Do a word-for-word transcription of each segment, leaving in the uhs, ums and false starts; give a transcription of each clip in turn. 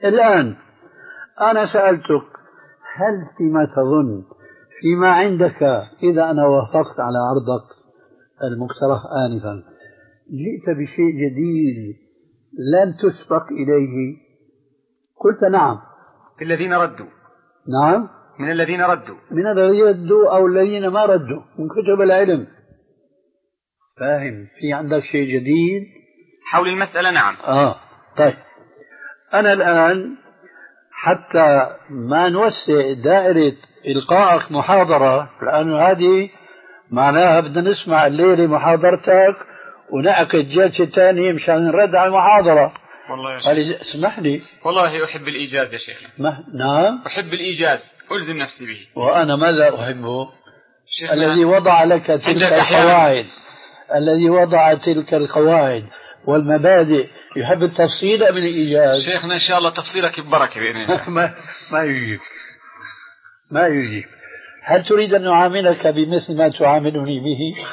الآن أنا سألتك هل فيما تظن فيما عندك إذا أنا وافقت على عرضك المقترح آنفا جئت بشيء جديد لم تسبق إليه؟ قلت نعم. في الذين ردوا. نعم، من الذين ردوا من الذين ردوا أو الذين ما ردوا من كتب العلم. فاهم؟ في عندك شيء جديد حول المسألة؟ نعم. آه طيب، أنا الآن حتى ما نوسع دائرة إلقائك محاضرة، لأن هذه معناها بدنا نسمع الليلة محاضرتك ونعقد جلسة ثانية مشان نرد على المحاضرة. والله يا شيخ اسمح لي، والله أحب الإيجاز يا شيخ. ما... نعم أحب الإيجاز، ألزم نفسي به. وأنا ماذا أحبه؟ الذي وضع لك تلك القواعد، الذي وضع تلك القواعد والمبادئ يحب التفصيل أم الإيجاز؟ شيخنا إن شاء الله تفصيلك ببركة بإذن الله. ما ما يجيب ما يجيب. هل تريد أن نعاملك بمثل ما تعاملني به؟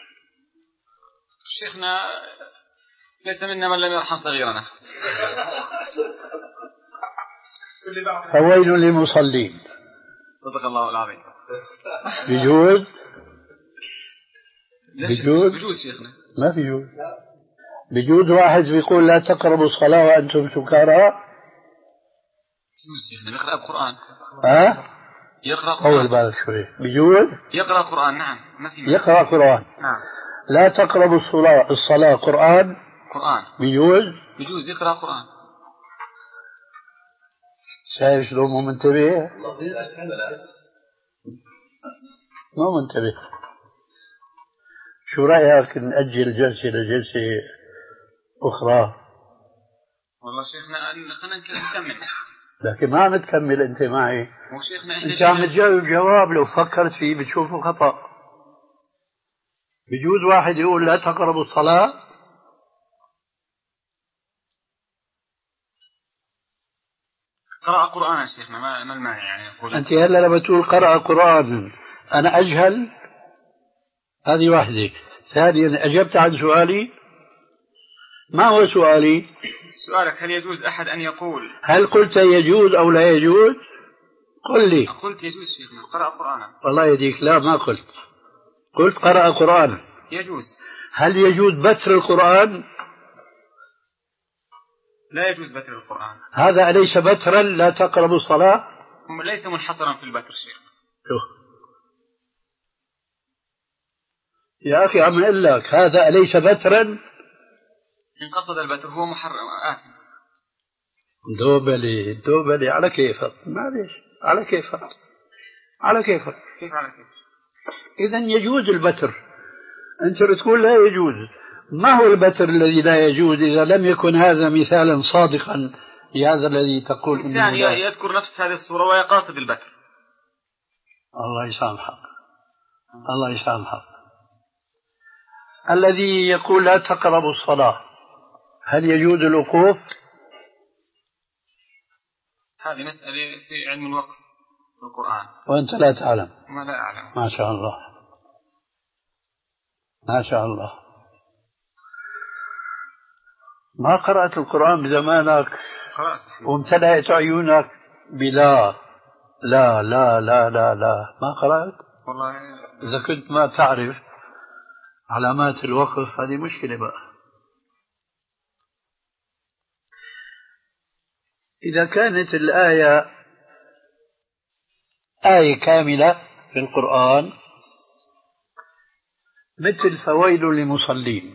شيخنا ليس منا من لم يرحم صغيرنا. فويل للمصلين. صدق الله العظيم. بجوز بجوز بجوز شيخنا، ما في جوز. بجوز واحد بيقول لا تقربوا الصلاة وأنتم سكارى. بجوز شيخنا يقرأ القرآن. ها؟ يقرأ قرآن. أول بالك شوي. بجوز يقرأ قرآن. نعم ما في. يقرأ قرآن. نعم. لا تقربوا الصلاة الصلاة قرآن. قرآن. بجوز. بجوز يقرأ قرآن. شايف شلون مو منتبه؟ مو منتبه. شو رأيك نأجل جلسة لجلسة أخرى؟ والله شيخنا خلينا نكمل. لكن ما عم تكمل أنت معي. مو شيخنا أنت عم تجاوب جواب لو فكرت فيه بتشوفه خطأ. بجوز واحد يقول لا تقربوا الصلاة. قرأ قرآن يا شيخنا، ما ما المانع يعني أقول. أنت هلا لما تقول قرأ قرآن أنا أجهل؟ هذه واحدة. ثانيا أجبت عن سؤالي؟ ما هو سؤالي؟ سؤالك هل يجوز أحد أن يقول؟ هل قلت يجوز أو لا يجوز؟ قل لي. قلت يجوز شيخنا، قرأ قرآنا. والله يديك لا ما قلت. قلت قرأ قرآن. يجوز. هل يجوز بتر القرآن؟ لا يجوز بتر القرآن. هذا أليس بترا لا تقربوا الصلاة؟ ليس منحصرا في البتر شيخ. شوف يا أخي عم أقول لك هذا أليس بترا؟ إن قصد البتر هو محرم آثم. دوبلي دوبلي على كيفك، معليش على كيفك على كيفك. كيف على كيف؟ إذا يجوز البتر، أنت تقول لا يجوز. ما هو البتر الذي لا يجوز إذا لم يكن هذا مثالا صادقا لهذا الذي تقول إنسان يذكر نفس هذه الصورة ويقاصد البتر. الله يسامحك الله يسامحك. الذي يقول لا تقربوا الصلاة هل يجوز الوقوف؟ هذه مسألة في علم الوقف في القرآن وأنت لا تعلم. ما لا أعلم. ما شاء الله ما شاء الله. ما قرأت القرآن بزمانك؟ قرأت وامتلأت عيونك بلا لا لا لا لا لا ما قرأت؟ والله إذا كنت ما تعرف علامات الوقف هذه مشكلة بقى. إذا كانت الآية آية كاملة في القرآن مثل فويل للمصلين،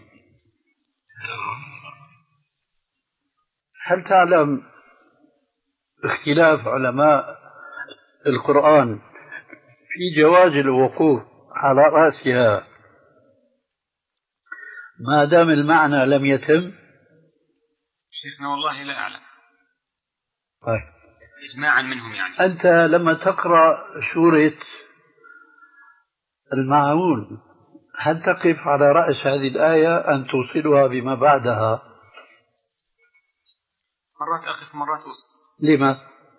هل تعلم اختلاف علماء القرآن في جواز الوقوف على رأسها ما دام المعنى لم يتم؟ شيخنا والله لا أعلم. طيب. إجماعا منهم يعني. أنت لما تقرأ سورة الماعون هل تقف على رأس هذه الآية أن توصلها بما بعدها؟ مرات أقف مرات أوصل. لما؟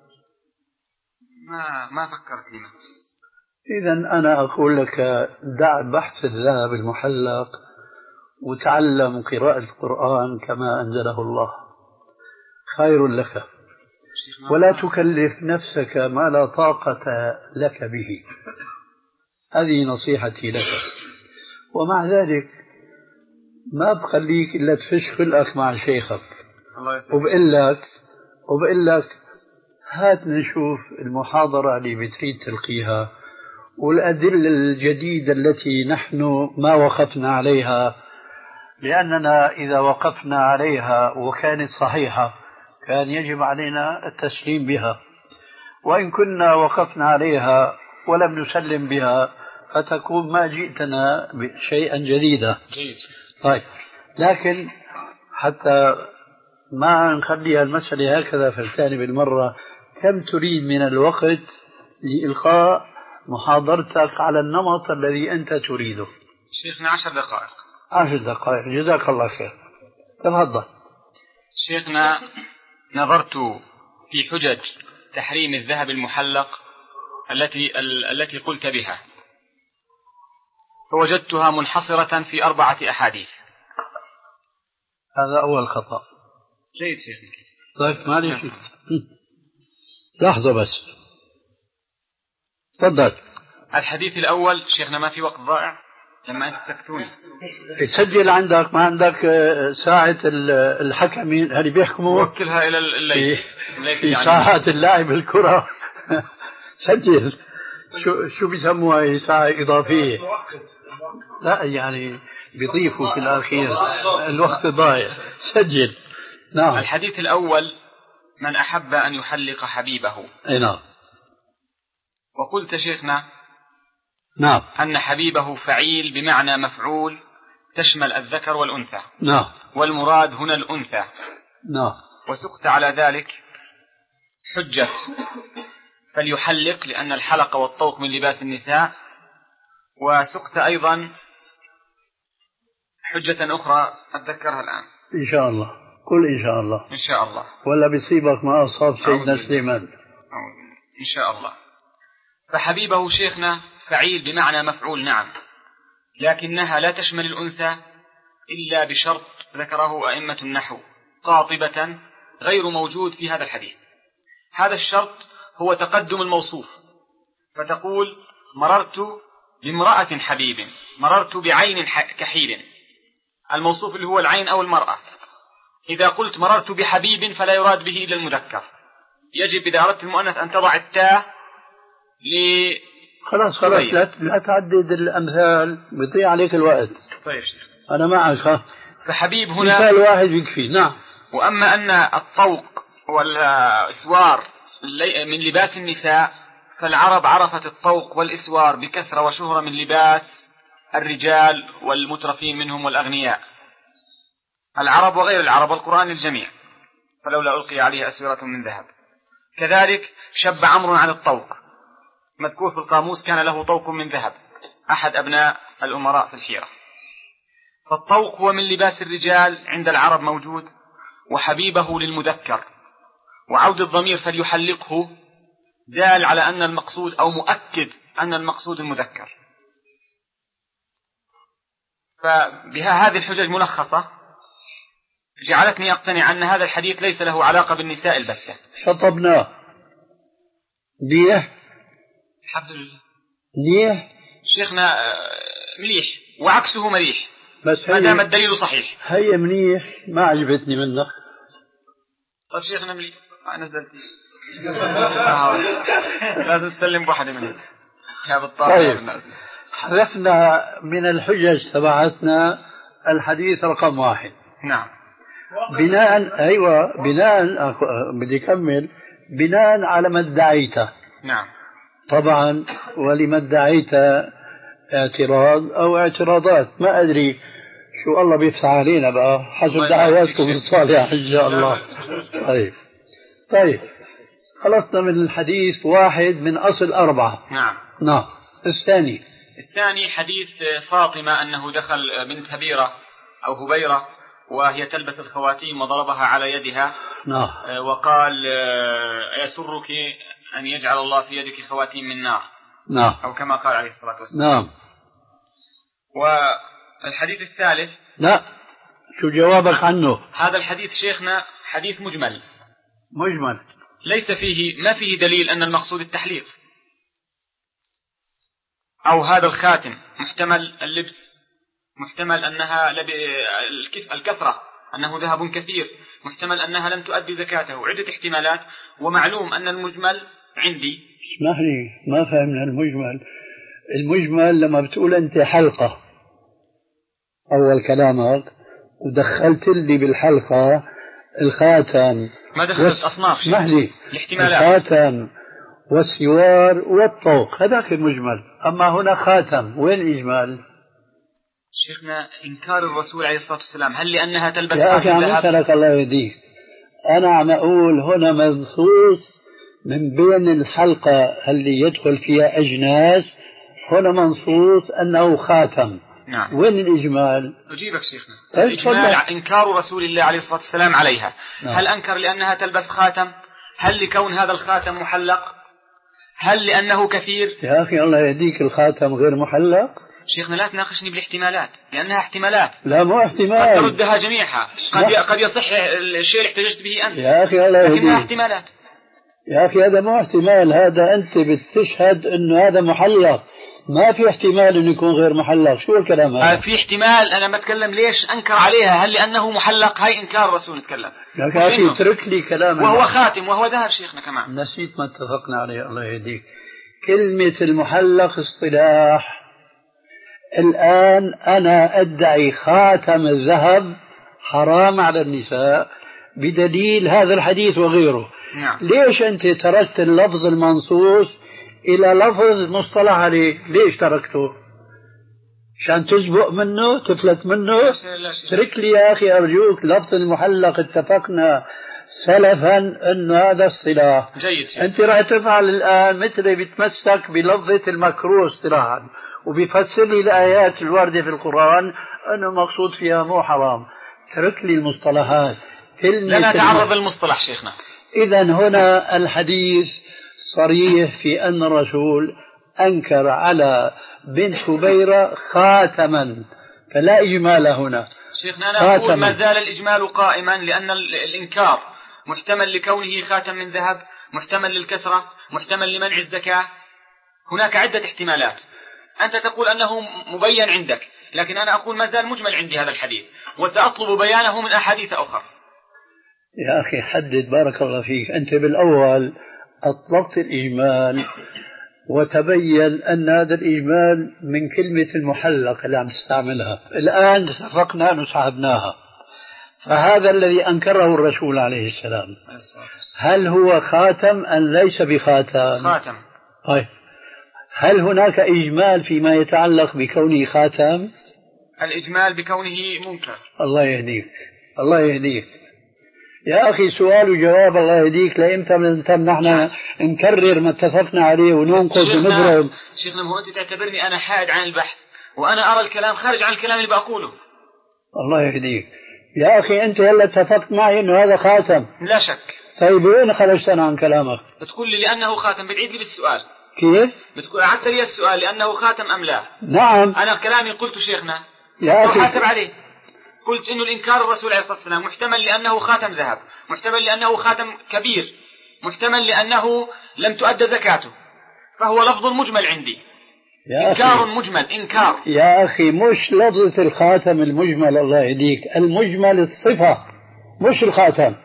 ما ما فكرت لما. إذا أنا أقول لك دع بحث الذهب المحلق وتعلم قراءة القرآن كما أنزله الله خير لك. ولا تكلف نفسك ما لا طاقة لك به. هذه نصيحتي لك. ومع ذلك ما بخليك إلا تفش خلقك مع شيخك، وبقول لك وبقول لك هات نشوف المحاضرة اللي بتريد تلقيها والأدلة الجديدة التي نحن ما وقفنا عليها، لأننا إذا وقفنا عليها وكانت صحيحة كان يجب علينا التسليم بها، وإن كنا وقفنا عليها ولم نسلم بها فتكون ما جئتنا بشيئا جديدا. طيب، لكن حتى ما نخليها المسألة هكذا فلتاني بالمرة، كم تريد من الوقت لإلقاء محاضرتك على النمط الذي أنت تريده؟ شيخنا عشر دقائق. عشر دقائق، جزاك الله خير. تفضل. شيخنا، نظرت في حجج تحريم الذهب المحلق التي التي قلت بها، فوجدتها منحصرة في أربعة أحاديث. هذا أول خطأ. جيد شيخنا. طيب معلش، لحظة بس، تفضل. الحديث الأول شيخنا، ما في وقت ضائع لما أنت سكتوني. سجل عندك، ما عندك ساعة الحكمين اللي بيحكموا؟ وكلها إلى الليل في, في ساعة اللاعب الكرة. سجل. شو شو بيسموها هي؟ ساعة إضافية. لا يعني بيضيفوا في الأخير، الوقت ضايع. سجل. نعم. الحديث الأول: من أحب أن يحلق حبيبه. أي نعم. وقلت شيخنا نعم أن حبيبه فعيل بمعنى مفعول، تشمل الذكر والأنثى. نعم. والمراد هنا الأنثى. نعم. وسقت على ذلك حجة فليحلق لأن الحلق والطوق من لباس النساء. وسقت أيضا حجة أخرى أتذكرها الآن إن شاء الله. قل إن شاء الله. إن شاء الله. ولا بيصيبك ما أصاب سيدنا سليمان. إن شاء الله. فحبيبه شيخنا فعيل بمعنى مفعول، نعم، لكنها لا تشمل الأنثى إلا بشرط ذكره أئمة النحو قاطبة غير موجود في هذا الحديث. هذا الشرط هو تقدم الموصوف، فتقول: مررت بامرأة حبيب، مررت بعين كحيل، الموصوف اللي هو العين أو المرأة. إذا قلت مررت بحبيب فلا يراد به إلا المذكر. يجب إذا أردت المؤنث أن تضع التاء ل خلاص خلاص لا, لا تعدد الأمثال، بيضيع عليك الوقت. طيب شيخ، أنا معك. ها، فحبيب هنا مثال واحد يكفي. نعم. وأما أن الطوق والإسوار من لباس النساء، فالعرب عرفت الطوق والإسوار بكثرة وشهرة من لباس الرجال والمترفين منهم والأغنياء، العرب وغير العرب، والقرآن الجميع، فلولا ألقي عليه أسورة من ذهب. كذلك شب عمرو عن الطوق، مذكور في القاموس: كان له طوق من ذهب، أحد أبناء الأمراء في الحيرة. فالطوق هو من لباس الرجال عند العرب موجود، وحبيبه للمذكر، وعود الضمير فليحلقه دال على أن المقصود أو مؤكد أن المقصود المذكر. فبها هذه الحجج ملخصة جعلتني أقتنع أن هذا الحديث ليس له علاقة بالنساء البتة. شطبناه. ليه؟ الحمد لله. ليه؟ شيخنا مليح، وعكسه مليح، بس ما دام الدليل صحيح. هي منيح، ما عجبتني منك. طيب شيخنا مليح، نزلت لازم تسلم بواحدة منهم يا بالطبع. طيب، حذفنا من الحجج تبعتنا الحديث رقم واحد. نعم. بناء أيوة بناء بدي أكمل بناء على ما ادعيته. نعم. طبعا ولما ادعيت اعتراض أو اعتراضات، ما أدري شو الله بيفتح علينا بقى حسب دعواتكم الصالحة إن شاء الله. طيب طيب خلصنا من الحديث واحد من أصل أربعة. نعم. نعم. الثاني الثاني حديث فاطمة أنه دخل بنت هبيرة أو هبيرة وهي تلبس الخواتيم وضربها على يدها. نعم. وقال: أيسرك أن يجعل الله في يدك خواتيم من نار. نعم. أو كما قال عليه الصلاة والسلام. نعم. والحديث الثالث، لا، شو جوابك عنه؟ هذا الحديث شيخنا حديث مجمل. مجمل ليس فيه ما فيه دليل أن المقصود التحليق، أو هذا الخاتم محتمل اللبس، محتمل أنها الكثرة، أنه ذهب كثير، محتمل أنها لم تؤدي زكاته، عدة احتمالات. ومعلوم أن المجمل عندي. اسمح لي، ما فهمنا المجمل. المجمل لما بتقول أنت حلقة أول كلامك ودخلت لي بالحلقة الخاتم، ما دخلت أصناف. اسمح لي، الاحتمالات الخاتم والسوار والطوق، هذاك المجمل. أما هنا خاتم، وين الإجمال؟ شيخنا إنكار الرسول عليه الصلاة والسلام، هل لأنها تلبس يا أخي عم يسألك الله يهديك، أنا عم أقول هنا منصوص من بين الحلقة اللي يدخل فيها أجناس، هنا منصوص أنه خاتم. نعم. وين الإجمال؟ أجيبك شيخنا. الإجمال إنكار رسول الله عليه الصلاة والسلام عليها. نعم. هل أنكر لأنها تلبس خاتم؟ هل لكون هذا الخاتم محلق؟ هل لأنه كثير؟ يا أخي الله يهديك، الخاتم غير محلق. شيخنا لا تناقشني بالاحتمالات، لأنها احتمالات. لا مو احتمال، قد تردها جميعها، قد قد يصح الشيء اللي احتججت به أنت. يا أخي الله يهديك، لكنها احتمالات. يا أخي هذا مو احتمال، هذا أنت بتشهد إنه هذا محلق، ما في احتمال إنه يكون غير محلق. شو الكلام هذا؟ في احتمال. أنا بتكلم ليش أنكر عليها، هل لأنه محلق؟ هاي إنكار الرسول نتكلم. يا أخي اترك لي كلام. وهو خاتم وهو ذهب شيخنا كمان. نسيت ما اتفقنا عليه الله يهديك. كلمة المحلق اصطلاح. الآن أنا أدعي خاتم الذهب حرام على النساء بدليل هذا الحديث وغيره. نعم. ليش أنت تركت اللفظ المنصوص إلى لفظ مصطلح عليه؟ ليش تركته؟ عشان تسبق منه، تفلت منه؟ ترك لي يا أخي أرجوك لفظ المحلق. اتفقنا سلفا أنه هذا اصطلاح جيد. أنت راح تفعل الآن مثل بيتمسك بلفظة المكروه اصطلاحا، وبيفسر لي الآيات الواردة في القرآن أنه مقصود فيها مو حرام. ترك لي المصطلحات. لا نتعرض للمصطلح شيخنا. إذا هنا الحديث صريح في أن الرسول أنكر على بنت حبيرة خاتما، فلا إجمال هنا. شيخنا أنا أقول ما زال الإجمال قائما، لأن الإنكار محتمل لكونه خاتم من ذهب، محتمل للكثرة، محتمل لمنع الزكاة. هناك عدة احتمالات. أنت تقول أنه مبين عندك، لكن أنا أقول ما زال مجمل عندي هذا الحديث، وسأطلب بيانه من أحاديث أخرى. يا أخي حدد، بارك الله فيك. أنت بالأول أطلقت الإجمال وتبين أن هذا الإجمال من كلمة المحلق اللي عم تستعملها. الآن اتفقنا نسحبناها، فهذا الذي أنكره الرسول عليه السلام هل هو خاتم أم ليس بخاتم؟ خاتم. طيب هل هناك إجمال فيما يتعلق بكونه خاتم؟ الإجمال بكونه منكر. الله يهديك، الله يهديك يا أخي. سؤال وجواب الله يهديك. لإمتى بنتم نحن نكرر ما اتفقنا عليه وننقص ونضرب؟ شيخنا هو أنت تعتبرني أنا حائد عن البحث، وأنا أرى الكلام خارج عن الكلام اللي بقوله. الله يهديك يا أخي. أنت هلا اتفقت معي إنه هذا خاتم. لا شك. طيب وين خرجتنا عن كلامك؟ بتقول لي لأنه خاتم، بتعيد لي بالسؤال. كيف؟ بتقول أعدت لي السؤال لأنه خاتم أم لا؟ نعم. أنا كلامي قلت شيخنا يا أخي حاسب عليه. قلت إنه الإنكار الرسول عليه الصلاة والسلام محتمل لأنه خاتم ذهب، محتمل لأنه خاتم كبير، محتمل لأنه لم تؤدى زكاته، فهو لفظ مجمل عندي. يا إنكار أخي. مجمل. إنكار يا أخي مش لفظة الخاتم المجمل، الله يهديك. المجمل الصفة مش الخاتم.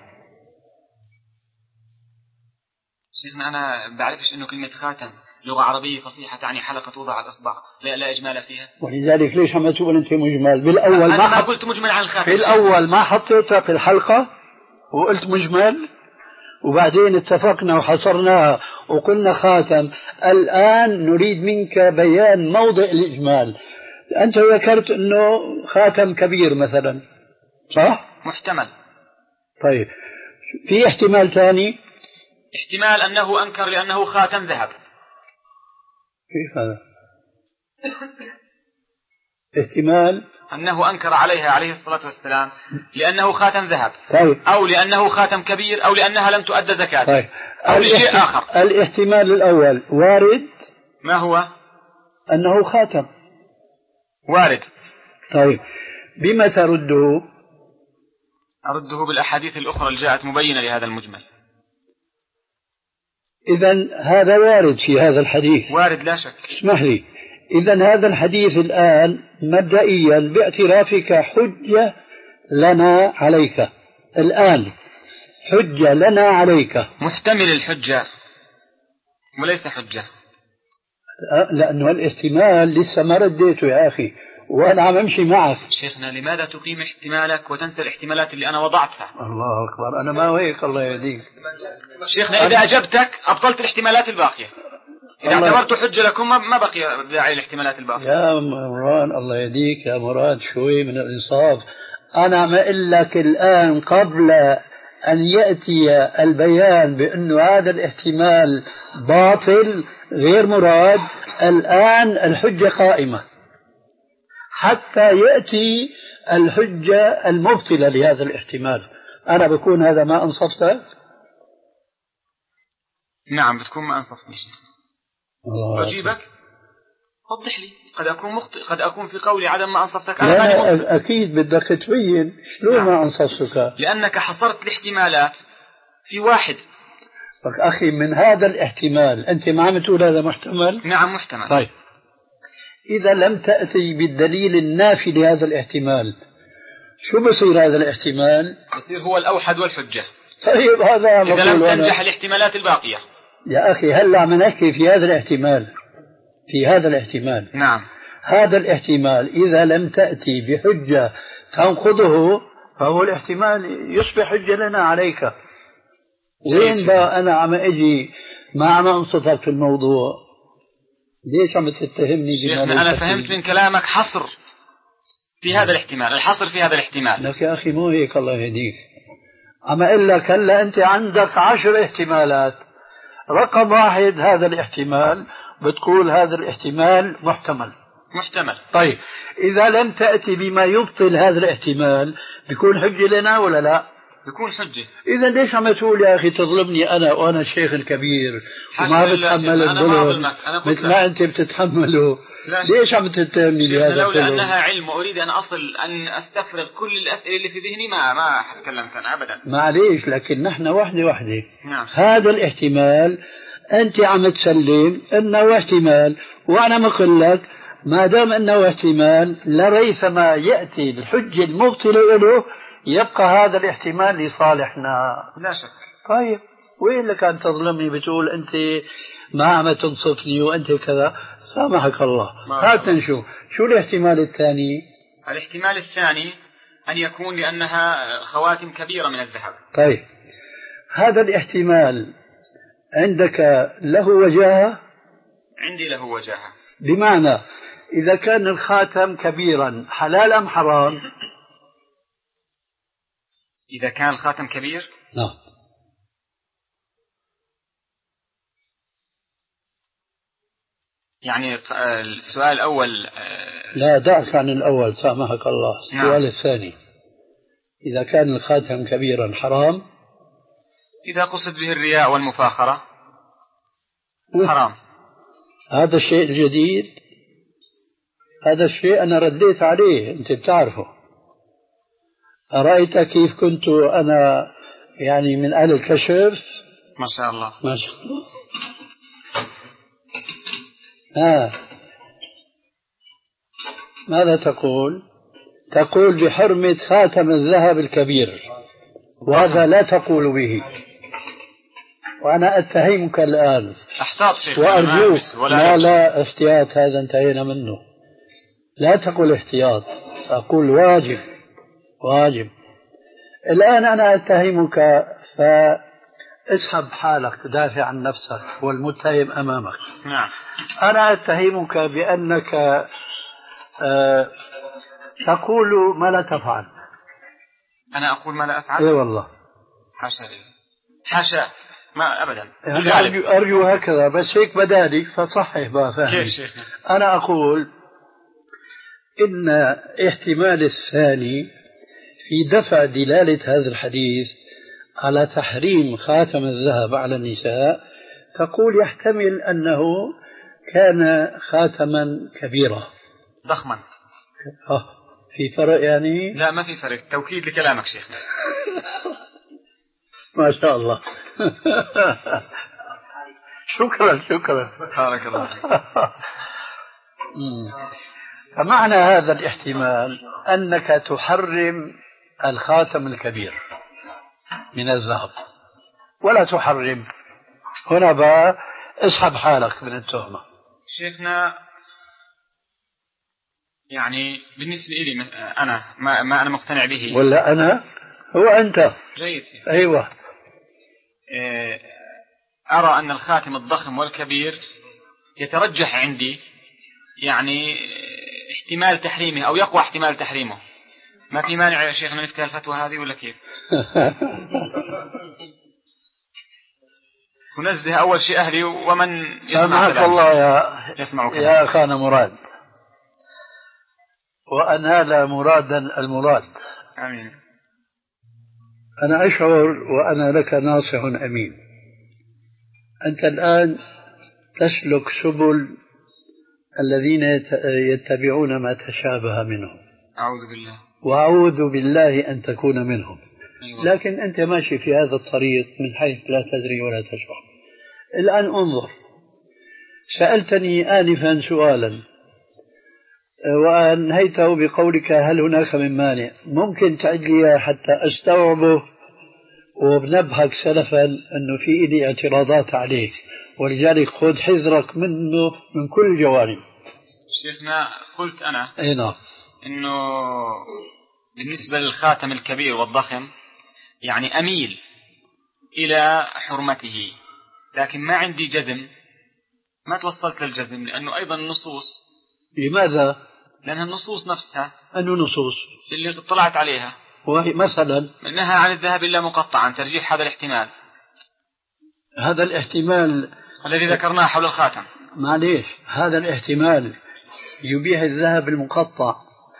شيخنا أنا بعرفش إنه كلمة خاتم لغة عربية فصيحة تعني حلقة توضع على الأصبع، لا, لا إجمال فيها. ولذلك ليش عم تقول أنت مجمل؟ بالأول أنا ما, ما قلت مجمل عن الخاتم. في الأول ما حطيتها في الحلقة وقلت مجمل، وبعدين اتفقنا وحصرناها وقلنا خاتم. الآن نريد منك بيان موضع الإجمال. أنت ذكرت أنه خاتم كبير مثلا، صح؟ محتمل. طيب في احتمال ثاني؟ احتمال أنه أنكر لأنه خاتم ذهب. كيف هذا؟ احتمال أنه أنكر عليها عليه الصلاة والسلام لأنه خاتم ذهب. طيب. أو لأنه خاتم كبير، أو لأنها لم تؤدى زكاة. طيب. أو لشيء آخر. الاحتمال الأول وارد. ما هو؟ أنه خاتم وارد. طيب بما ترده؟ أرده بالأحاديث الأخرى اللي جاءت مبينة لهذا المجمل. إذا هذا وارد في هذا الحديث، وارد لا شك. اسمح لي، إذا هذا الحديث الآن مبدئيا باعترافك حجة لنا عليك، الآن حجة لنا عليك، محتمل الحجة وليس حجة، لأنه الاحتمال لسه ما رديته يا أخي وأنا عم أمشي معك. شيخنا لماذا تقيم احتمالك وتنسى الاحتمالات اللي أنا وضعتها؟ الله أكبر، أنا ما هيك الله يهديك. شيخنا إذا أجبتك أبطلت الاحتمالات الباقية، إذا اعتبرت حجة لكم ما بقي داعي الاحتمالات الباقية. يا مران الله يهديك يا مراد، شوي من الإنصاف. أنا عم أقول لك الآن قبل أن يأتي البيان بأنه هذا الاحتمال باطل غير مراد، الآن الحجة قائمة حتى يأتي الحجة المبطلة لهذا الاحتمال. أنا بكون هذا ما أنصفتك؟ نعم بتكون ما أنصفتني شيخ. أجيبك وضح لي، قد أكون مخطئ، قد أكون في قولي عدم ما أنصفتك. أنا لا أكيد بدك تبين شلون نعم. ما أنصفتك لأنك حصرت الاحتمالات في واحد. أخي من هذا الاحتمال أنت ما عم تقول هذا محتمل؟ نعم محتمل. طيب إذا لم تأتي بالدليل النافي لهذا الاحتمال شو بصير هذا الاحتمال؟ بصير هو الأوحد والحجة. طيب هذا إذا لم تنجح الاحتمالات الباقية. يا أخي هلا عم نحكي في هذا الاحتمال، في هذا الاحتمال. نعم. هذا الاحتمال إذا لم تأتي بحجة تنقضه فهو الاحتمال يصبح حجة لنا عليك. وين بقى أنا عم أجي ما عم أنصفك في الموضوع؟ ليش عم تتهمني بما شيخنا أنا فهمت من كلامك حصر في هذا الاحتمال، الحصر في هذا الاحتمال. لك يا أخي مو هيك الله يهديك، عم أقول لك هلا أنت عندك عشر احتمالات، رقم واحد هذا الاحتمال بتقول هذا الاحتمال محتمل. محتمل. طيب إذا لم تأتي بما يبطل هذا الاحتمال بيكون حجة لنا ولا لا؟ بيكون حجة. إذا ليش عم تقول يا أخي تظلمني أنا وأنا الشيخ الكبير وما بتحمل الظلم مثل ما أنت بتتحمله؟ ليش عم تتهمني بهذا؟ لولا أنها علم وأريد أن أصل أن أستفرغ كل الأسئلة اللي في ذهني ما ما تكلمت أنا أبدا. معليش، لكن نحن وحدة وحدة. نعم. هذا الاحتمال أنت عم تسلم أنه احتمال، وأنا بقول لك ما دام أنه احتمال لريثما يأتي الحجة المبطلة له يبقى هذا الاحتمال لصالحنا. لا شك. طيب وين لك أن تظلمني بتقول أنت ما عم تنصفني وأنت كذا؟ سامحك الله. هات نشوف شو الاحتمال الثاني. الاحتمال الثاني أن يكون لأنها خواتم كبيرة من الذهب. طيب هذا الاحتمال عندك له وجاهة؟ عندي له وجاهة. بمعنى إذا كان الخاتم كبيرا حلال أم حرام؟ إذا كان الخاتم كبير؟ نعم. يعني السؤال الأول. لا دعك عن الأول سامحك الله. السؤال نعم. الثاني إذا كان الخاتم كبيرا حرام؟ إذا قصد به الرياء والمفاخرة حرام. هذا الشيء الجديد، هذا الشيء أنا رديت عليه أنت بتعرفه. أرأيت كيف كنت أنا يعني من أهل الكشف؟ ما شاء الله. ما شاء الله. آه. ماذا تقول؟ تقول بحرمة خاتم الذهب الكبير، وهذا لا تقول به، وأنا أتهمك الآن. أحتاط شيخ وأرجوك لا لا احتياط، هذا انتهينا منه. لا تقول احتياط، أقول واجب. واجب. الآن أنا أتهمك فاسحب حالك تدافع عن نفسك والمتهم أمامك. نعم. أنا أتهمك بأنك أه تقول ما لا تفعل. أنا أقول ما لا أفعل؟ إيه والله. حاشا لي. حاشا ما أبدا. أنا أرجو, أرجو هكذا، بس هيك بدالي فصحح بقى فهمي. أنا أقول إن احتمال الثاني في دفع دلالة هذا الحديث على تحريم خاتم الذهب على النساء، تقول يحتمل أنه كان خاتما كبيرا ضخما. آه في فرق يعني؟ لا ما في فرق، توكيد لكلامك شيخنا. ما شاء الله. شكرا شكرا. بارك الله فيك. فمعنى هذا الاحتمال أنك تحرم الخاتم الكبير من الذهب ولا تحرم. هنا بقى اسحب حالك من التهمة. شيخنا يعني بالنسبة لي أنا ما, ما أنا مقتنع به. ولا أنا هو أنت. جيد. أيوة. أرى أن الخاتم الضخم والكبير يترجح عندي يعني احتمال تحريمه أو يقوى احتمال تحريمه. ما في مانع يا شيخنا نفتح الفتوى هذه ولا كيف؟ ونزه أول شيء أهلي ومن يسمع كلامي. الله يا يسمع كلامي. يا أخانا مراد، وأنال مرادا المراد. آمين. أنا أشعر وأنا لك ناصح أمين. أنت الآن تسلك سبل الذين يتبعون ما تشابه منهم. أعوذ بالله. وأعوذ بالله أن تكون منهم. أيوة. لكن أنت ماشي في هذا الطريق من حيث لا تدري ولا تشعر. الآن انظر، سألتني آنفا سؤالا وأنهيته بقولك هل هناك من مانع. ممكن تعد لي حتى أستوعبه وبنبهك سلفا أنه في إيدي اعتراضات عليه، ولذلك خذ حذرك منه من كل الجوانب. شيخنا قلت أنا أي نعم أنه بالنسبة للخاتم الكبير والضخم يعني أميل إلى حرمته، لكن ما عندي جزم، ما توصلت للجزم لأنه أيضا النصوص. لماذا؟ لأنها النصوص نفسها. أنه نصوص اللي اطلعت عليها وهي مثلا منها عن الذهب إلا مقطعا، ترجيح هذا الاحتمال. هذا الاحتمال الذي ذكرناه حول الخاتم. معليش، هذا الاحتمال يبيح الذهب المقطع،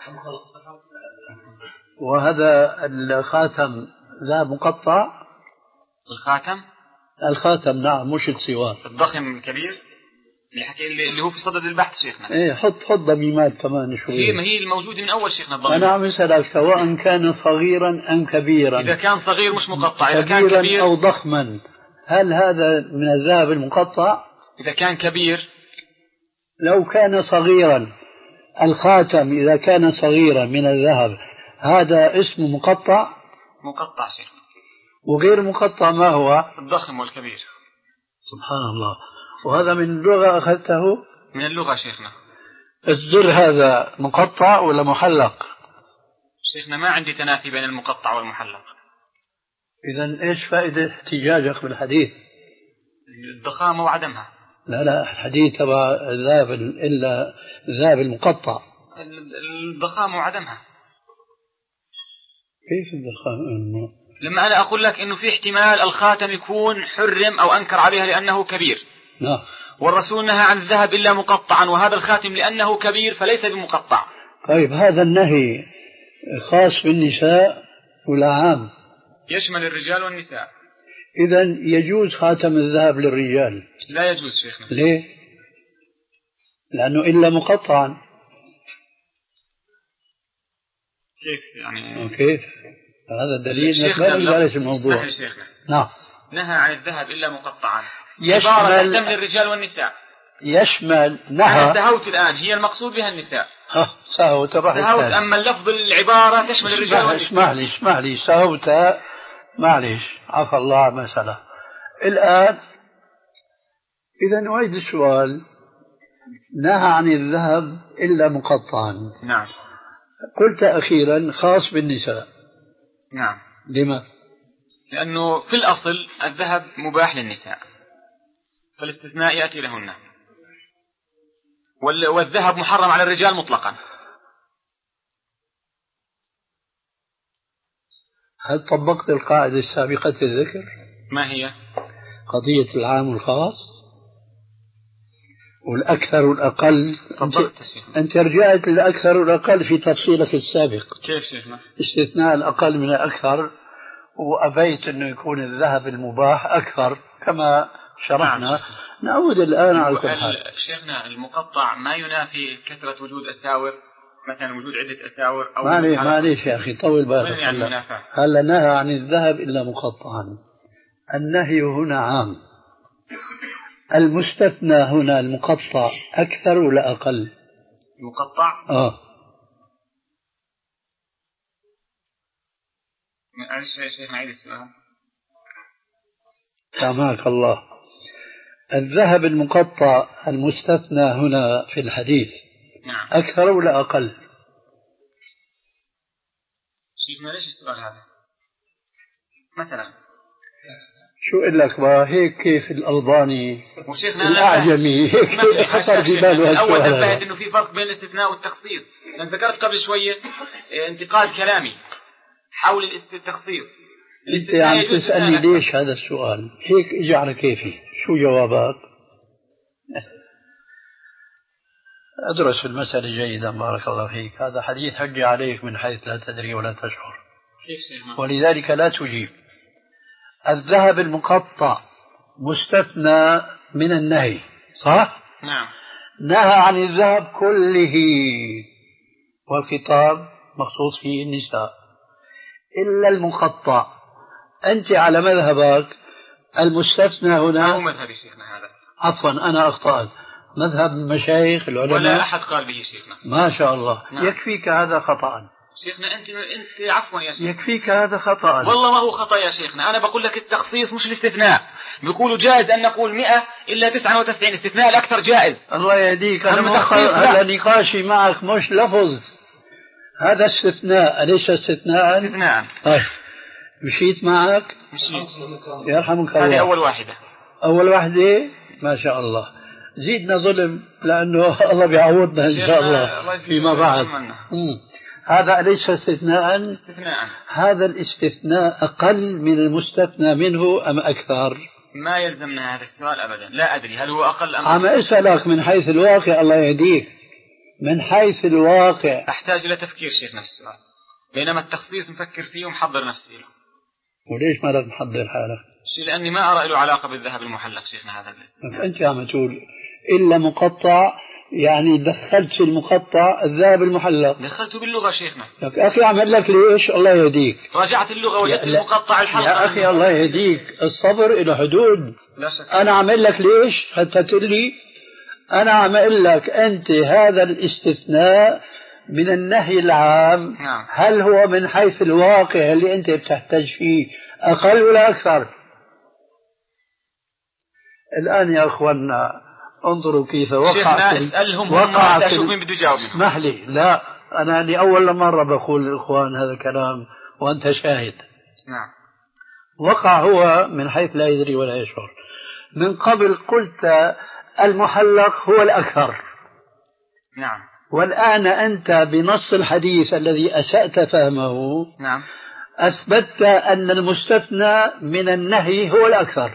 وهذا الخاتم ذهب مقطع. الخاتم الخاتم نعم، مش السوار الضخم الكبير اللي حكي اللي هو في صدد البحث شيخنا. ايه حط حط ضميمات كمان شوي. هي ما هي الموجودة من أول شيخنا الضميمات. أنا عم أسألك سواء كان صغيرا أم كبيرا. إذا كان صغير مش مقطع، إذا كان كبيرا كبير أو ضخما، هل هذا من الذهب المقطع؟ إذا كان كبير. لو كان صغيرا، الخاتم إذا كان صغيرا من الذهب هذا اسمه مقطع؟ مقطع شيخنا. وغير مقطع ما هو؟ الضخم والكبير. سبحان الله. وهذا من اللغة أخذته؟ من اللغة شيخنا. الزر هذا مقطع ولا محلق؟ شيخنا ما عندي تنافي بين المقطع والمحلق. إذن إيش فائدة احتجاجك بالحديث؟ الضخامة وعدمها. لا لا، الحديث تبع الذهب إلا الذهب المقطع. الضخامة وعدمها. كيف الضخامة؟ لما أنا أقول لك إنه في احتمال الخاتم يكون حرم أو أنكر عليها لأنه كبير. نعم. والرسول نهى عن الذهب إلا مقطعا، وهذا الخاتم لأنه كبير فليس بمقطع. طيب هذا النهي خاص بالنساء ولا عام؟ يشمل الرجال والنساء. إذن يجوز خاتم الذهب للرجال؟ لا يجوز شيخنا. ليه؟ لأنه إلا مقطعا. كيف يعني؟ كيف؟ هذا دليل أنك ما تجالس الموضوع. نعم. نهى عن الذهب إلا مقطعا. يشمل تحتمل الرجال والنساء. يشمل نهى. أنا سهوت الآن، هي المقصود بها النساء. ها سهوت سهوت. أما اللفظ العبارة تشمل الرجال والنساء. اسمح لي اسمح لي سهوت، معليش عفى الله عن مسألة. الآن إذا نعيد السؤال، نهى عن الذهب إلا مقطعا. نعم. قلت أخيرا خاص بالنساء. نعم. لما؟ لأنه في الأصل الذهب مباح للنساء، فالاستثناء يأتي لهن، والذهب محرم على الرجال مطلقا. هل طبقت القاعدة السابقة الذكر؟ ما هي؟ قضية العام والخاص والأكثر والأقل. أنت, أنت رجعت للأكثر والأقل في تفصيلك السابق. كيف شيخنا؟ استثناء الأقل من الأكثر، وأبيت أنه يكون الذهب المباح أكثر كما شرحنا. نعم. نعود الآن على كل حال. شيخنا المقطع ما ينافي كثرة وجود أساور، مثلا وجود عدة أساور أو معليش معليش يا أخي طول بالك. يعني هل نهى عن الذهب إلا مقطعا؟ النهي هنا عام. المستثنى هنا المقطع أكثر ولا أقل؟ المقطع آه معلش يا شيخ نعيد السؤال. سامحك الله. الذهب المقطع المستثنى هنا في الحديث نعم. أكثر ولا أقل؟ شيخنا ليش السؤال هذا؟ مثلا شو أقول لك بقى هيك كيف الألباني الأعجمي هيك خطر في باله. الأول نبهت إنه في فرق بين الاستثناء والتخصيص، لأن ذكرت قبل شوية انتقاد كلامي حول التخصيص. أنت عم تسألني ليش هذا السؤال؟ هيك إجي على كيفي. شو جوابك؟ أدرس المسألة جيدا بارك الله فيك. هذا حديث حجة عليك من حيث لا تدري ولا تشعر، ولذلك لا تجيب. الذهب المقطع مستثنى من النهي صح؟ نعم. نهى عن الذهب كله، والخطاب مخصوص فيه النساء إلا المقطع. أنت على مذهبك المستثنى هنا. ما هو مذهبي شيخنا هذا. عفوا أنا أخطأت. مذهب مشايخ العلماء ولا أحد قال به شيخنا. ما شاء الله. نعم. يكفيك هذا خطأ شيخنا. أنت أنت عفوا يا شيخ. يكفيك هذا خطأ. والله ما هو خطأ يا شيخنا. أنا بقول لك التخصيص مش الاستثناء. بيقولوا جائز أن نقول مئة إلا تسعة وتسعين، استثناء الأكثر جائز. الله يهديك. أنا هذا نقاشي معك مش لفظ، هذا استثناء أليس استثناء؟ استثناء. طيب مشيت معك؟ مشيت. يرحمك الله. هذه أول واحدة. أول واحدة ما شاء الله. زيدنا ظلم لأنه الله بيعوضنا إن شاء الله فيما بعد. هذا أليس استثناء؟ استثناء. هذا الاستثناء أقل من المستثنى منه أم أكثر؟ ما يلزمنا هذا السؤال أبدا. لا أدري هل هو أقل أم عم أسألك من حيث الواقع. الله يهديك. من حيث الواقع أحتاج إلى تفكير شيخنا في السؤال، بينما التخصيص مفكر فيه ومحضر نفسي له. وليش ما لك محضر حالك؟ شيء لأني ما أرى له علاقة بالذهب المحلق شيخنا هذا الاستثناء. أنت عم تقول إلا مقطع، يعني دخلت في المقطع الذهب المحلق. دخلته باللغة شيخنا. لك أخي أعمل لك ليش؟ الله يهديك. راجعت اللغة وجدت المقطع الحلقة. يا أخي الله يهديك، الصبر إلى حدود. لا شك. أنا أعمل لك ليش حتى تقول لي؟ أنا عم أقول لك أنت هذا الاستثناء من النهي العام. نعم. هل هو من حيث الواقع اللي أنت بتحتاج فيه أقل ولا أكثر؟ الآن يا أخوانا انظروا كيف وقعت. اسألهم وقعت. أشوف مين بده يجاوب. اسمح لي. لا أنا لأول مرة بقول للإخوان هذا الكلام وأنت شاهد. نعم. وقع هو من حيث لا يدري ولا يشعر. من قبل قلت المحلق هو الأكثر. نعم. والآن أنت بنص الحديث الذي أسأت فهمه. نعم. أثبتت أن المستثنى من النهي هو الأكثر.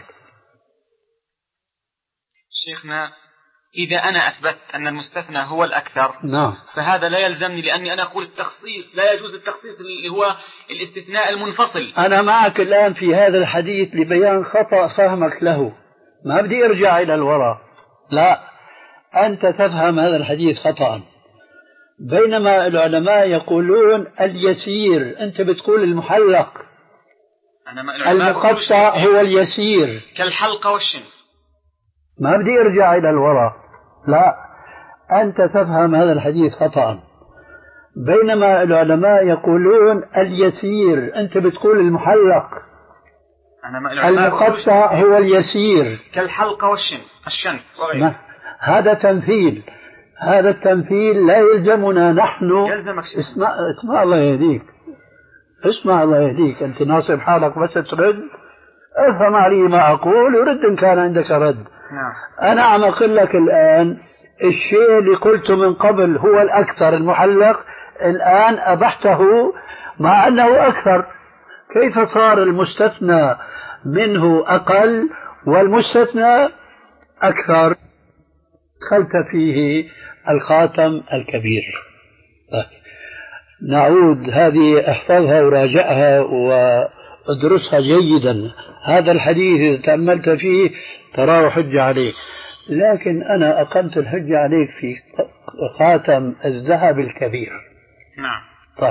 شيخنا إذا أنا أثبت أن المستثنى هو الأكثر. نعم. فهذا لا يلزمني، لأني أنا أقول التخصيص لا يجوز. التخصيص اللي هو الاستثناء المنفصل. أنا معك الآن في هذا الحديث لبيان خطأ فهمك له، ما بدي أرجع إلى الوراء. لا، أنت تفهم هذا الحديث خطأ، بينما العلماء يقولون اليسير، أنت بتقول المحلق. أنا المقطع هو اليسير كالحلقة والشن. ما بدي أرجع إلى الوراء. لا، أنت تفهم هذا الحديث خطأ، بينما العلماء يقولون اليسير، أنت بتقول المحلق. أنا المقطع هو اليسير كالحلقة والشن الشن وغيره. هذا تمثيل. هذا التمثيل لا يلزمنا نحن. يلزمك. اسمع اسمع الله يهديك. اسمع الله يهديك. أنت ناصب حالك بس ترد. افهم علي ما أقول ورد إن كان عندك رد. نعم. أنا عم أقول لك الآن الشيء اللي قلته من قبل هو الأكثر المحلق، الآن أبحته مع أنه أكثر. كيف صار المستثنى منه أقل والمستثنى أكثر؟ دخلت فيه الخاتم الكبير. نعود، هذه احفظها وراجعها وادرسها جيدا. هذا الحديث إذا تأملت فيه تراه حجة عليك، لكن أنا أقمت الحجة عليك في خاتم الذهب الكبير. نعم. طيب،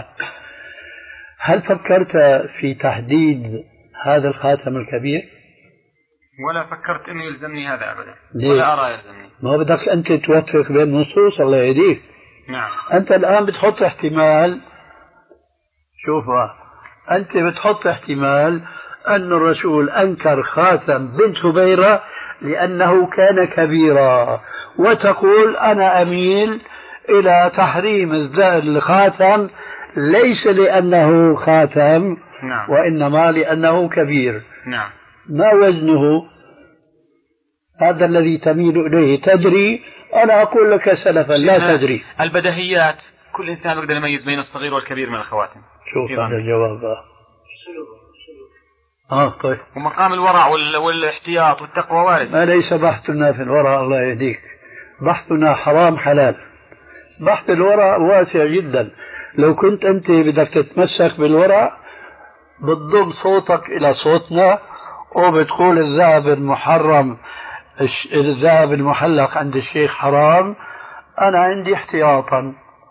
هل فكرت في تحديد هذا الخاتم الكبير؟ ولا فكرت انه يلزمني هذا ابدا. ليه؟ ولا ارى يلزمني. ما بدك انت توفق بين النصوص، الله يهديك. نعم. انت الان بتحط احتمال، شوف انت بتحط احتمال ان الرسول انكر خاتم بنت هبيرة لانه كان كبيرا، وتقول انا اميل الى تحريم الخاتم ليس لانه خاتم، نعم. وانما لانه كبير. نعم. ما وزنه هذا الذي تميل إليه؟ تدري؟ أنا أقول لك سلفا لا تدري. البدهيات كل إنسان يقدر يميز بين الصغير والكبير من الخواتم. شوف هذا الجواب. آه طيب. ومقام الورع والاحتياط والتقوى وارد. ما ليس بحثنا في الورع الله يهديك، بحثنا حرام حلال. بحث الورع واسع جدا. لو كنت أنت بدك تتمسك بالورع بتضم صوتك إلى صوتنا وبتقول الذهب المحرم، الذهب المحلق عند الشيخ حرام، أنا عندي احتياطا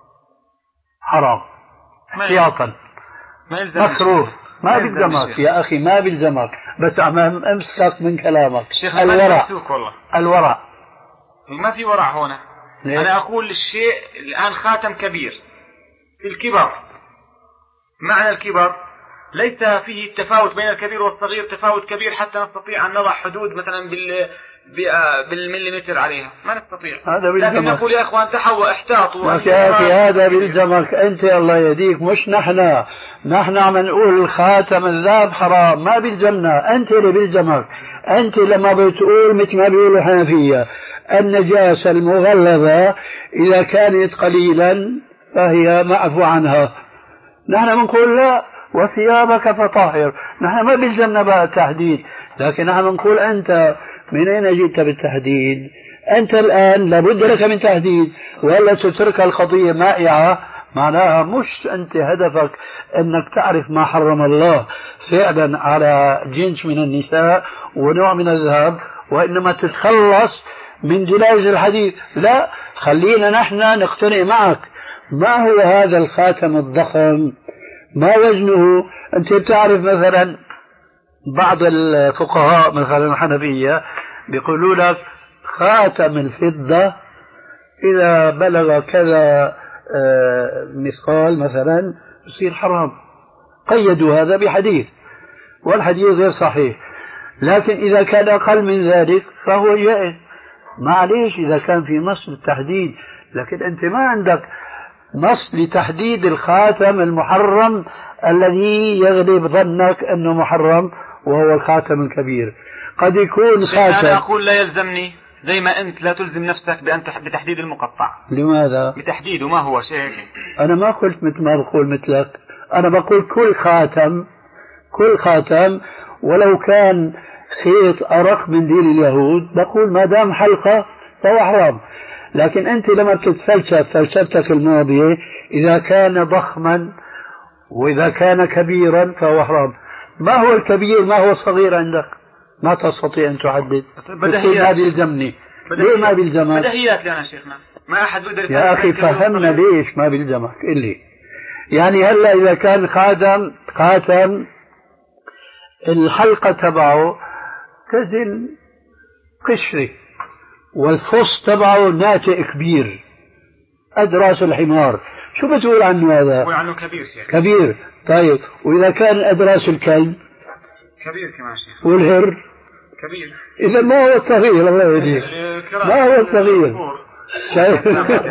حرام، احتياطا مكروه. ما بيلزمك يا أخي، ما بيلزمك، بس أمسك من كلامك. الورع الورع ما في ورع هنا. ليه؟ أنا أقول الشيء الآن خاتم كبير في الكبر، معنى الكبر ليس فيه التفاوت بين الكبير والصغير تفاوت كبير حتى نستطيع أن نضع حدود مثلا بال بالمليمتر عليها، ما نستطيع. هذا بيلزمك. لكن نقول يا إخوان تحوا احتاطوا. يا أخي هذا بيلزمك أنت، الله يهديك، مش نحن. نحن عم نقول الخاتم الذهب حرام، ما بيلزمنا، أنت اللي بيلزمك. أنت لما بتقول مثل ما بيقولوا الحنفية النجاسة المغلظة إذا كانت قليلا فهي معفو عنها، نحن بنقول لا وثيابك فطاهر. نحن ما بيلزمنا بقى التحديد، لكن نحن نقول أنت من أين جئت بالتحديد؟ أنت الآن لابد لك من تحديد، ولا تترك القضية مائعة. معناها مش أنت هدفك أنك تعرف ما حرم الله فعلا على جنس من النساء ونوع من الذهب، وإنما تتخلص من جلائز الحديث. لا، خلينا نحن نقتنع معك. ما هو هذا الخاتم الضخم؟ ما وزنه؟ أنت بتعرف مثلا بعض الفقهاء مثلا الحنفية بيقولوا لك خاتم الفضة إذا بلغ كذا مثقال مثلا يصير حرام، قيدوا هذا بحديث والحديث غير صحيح. لكن إذا كان أقل من ذلك فهو جائز، معليش إذا كان في نص للتحديد. لكن أنت ما عندك نص لتحديد الخاتم المحرم الذي يغلب ظنك أنه محرم وهو الخاتم الكبير. قد يكون خاتم. أنا أقول لا يلزمني زي ما أنت لا تلزم نفسك بأن بتحديد المقطع. لماذا؟ بتحديده ما هو شيء. أنا ما قلت مثل ما بقول مثلك، أنا بقول كل خاتم، كل خاتم ولو كان خيط أرق من دين اليهود بقول ما دام حلقة فهو حرام. لكن أنت لما بتتفلسف فلسفتك الماضية إذا كان ضخما وإذا كان كبيرا فهو حرام. ما هو الكبير ما هو الصغير عندك؟ ما تستطيع أن تحدد. بدهيات. ما بيلزمني. ليه ما بيلزمك؟ بدهيات لنا شيخنا، ما أحد يقدر. يا أخي فهمنا ليش ما بيلزمك إلي. يعني هلا إذا كان خاتم خاتم الحلقة تبعه تزن قشري والفص تبعه ناتئ كبير أدراس الحمار، شو بتقول عنه هذا؟ بقول عنه كبير شيخ. كبير. طيب وإذا كان أدراس الكلب كبير كمان شيخ. والهر كبير. إذا ما هو الصغير الله يهديك، ما هو الصغير. شايف؟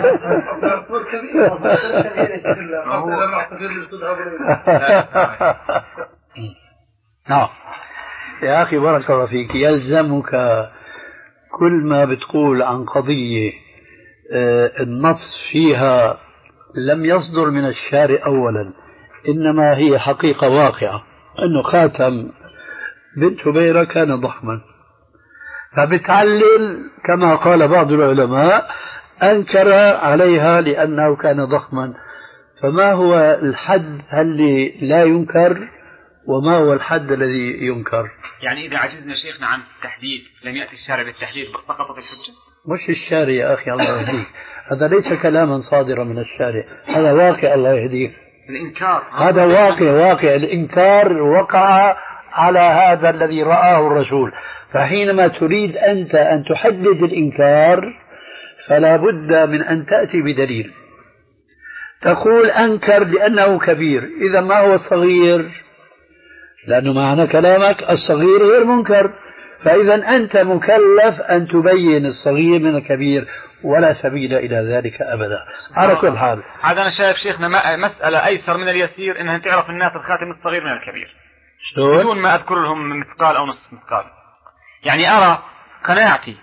نعم يا أخي بارك الله فيك، يلزمك كل ما بتقول عن قضية النص فيها لم يصدر من الشارع أولا، إنما هي حقيقة واقعة أنه خاتم بنت هبيرة كان ضخما، فبتعلل كما قال بعض العلماء أنكر عليها لأنه كان ضخما. فما هو الحد الذي لا ينكر وما هو الحد الذي ينكر؟ يعني إذا عجزنا شيخنا عن التحديد لم يأتي الشارع بالتحديد سقطت الحجة؟ مش الشارع يا أخي الله يهديك، هذا ليس كلاما صادرا من الشارع، هذا واقع الله يهديك. الإنكار هذا واقع واقع الإنكار وقع على هذا الذي رآه الرسول. فحينما تريد أنت أن تحدد الإنكار فلا بد من أن تأتي بدليل. تقول أنكر لأنه كبير، إذا ما هو الصغير؟ لأنه معنى كلامك الصغير غير منكر، فإذا أنت مكلف أن تبين الصغير من الكبير، ولا سبيل إلى ذلك أبدا. على كل حال هذا أنا شايف شيخنا مسألة أيسر من اليسير، إنها تعرف الناس الخاتم الصغير من الكبير بدون ما أذكر لهم مثقال أو نصف مثقال. يعني أرى قناعتي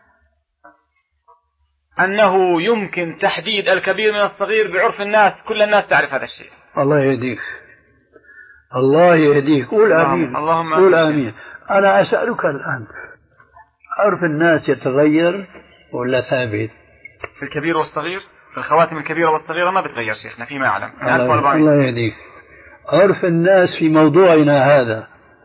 أنه يمكن تحديد الكبير من الصغير بعرف الناس، كل الناس تعرف هذا الشيء. الله يهديك، الله يهديك. قول آمين. اللهم قول آمين. أنا أسألك الآن، عرف الناس يتغير ولا ثابت؟ في الكبير والصغير، في الخواتم الكبيرة والصغيرة ما بتغير شيخنا فيما أعلم. الله, الله يهديك. عرف الناس في موضوعنا هذا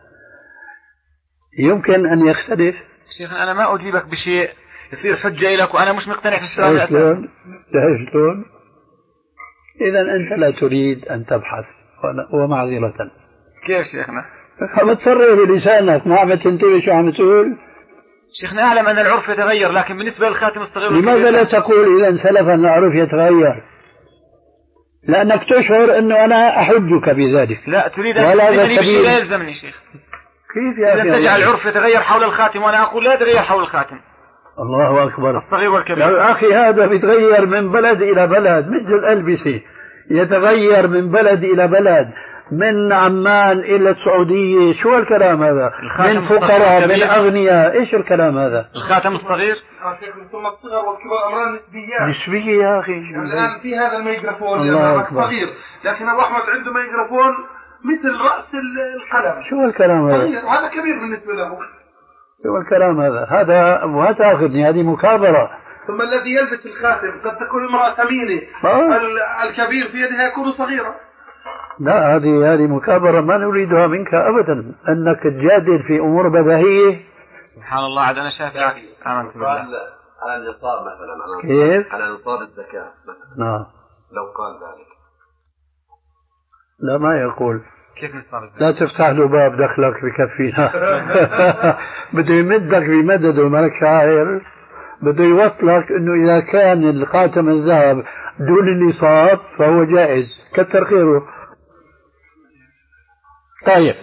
يمكن أن يختلف. شيخنا أنا ما أجيبك بشيء يصير حجة لك وأنا مش مقتنع في السؤال أساسا. شلون؟ إذا أنت لا تريد أن تبحث ومعذرة. كيف شيخنا؟ عم تصرف بلسانك، ما عم تنتبه شو عم تقول. شيخنا أعلم أن العرف يتغير، لكن بالنسبة للخاتم الصغير لماذا لا تقول إذا سلف أن العرف يتغير؟ لأنك تشعر أنه أنا أحجك بذلك. لا تريد أن تجعلني بشيء لا يلزمني شيخ. كيف يا أخي؟ إذا تجعل العرف يتغير حول الخاتم وأنا أقول لا يتغير حول الخاتم. الله أكبر. الصغير والكبير يا أخي هذا بيتغير من بلد إلى بلد، مثل الألبسة يتغير من بلد إلى بلد، من عمان إلى السعودية. شو الكلام هذا؟ من فقراء من أغنياء. إيش الكلام هذا؟ الخاتم الصغير ثم الصغر والكبار أمران نسبيات. نسبية يا أخي. الآن في هذا الميكروفون صغير، لكن أبو أحمد عنده ميكروفون مثل رأس القلم. شو الكلام هذا؟ هذا كبير بالنسبة له. شو الكلام هذا؟ هذا ما تأخذني، هذه مكابرة. ثم الذي يلبس الخاتم قد تكون امرأة ثمينة، الكبير في يدها يكون صغيرا. لا، هذه هذه مكابرة ما نريدها منك أبدا، أنك تجادل في أمور بديهية. سبحان الله. عاد أنا شايف العكس. آمنت بالله. على النصاب مثلا، كيف؟ على نصاب الزكاة مثلا. نعم. لو قال ذلك. لا ما يقول. كيف نصاب الزكاة؟ لا تفتح له باب دخلك بكفينا. بده يمدك بمدده، مالك شاعر. بده يوصلك انه اذا كان الخاتم الذهب دون النصاب فهو جائز، كتر خيره. طيب،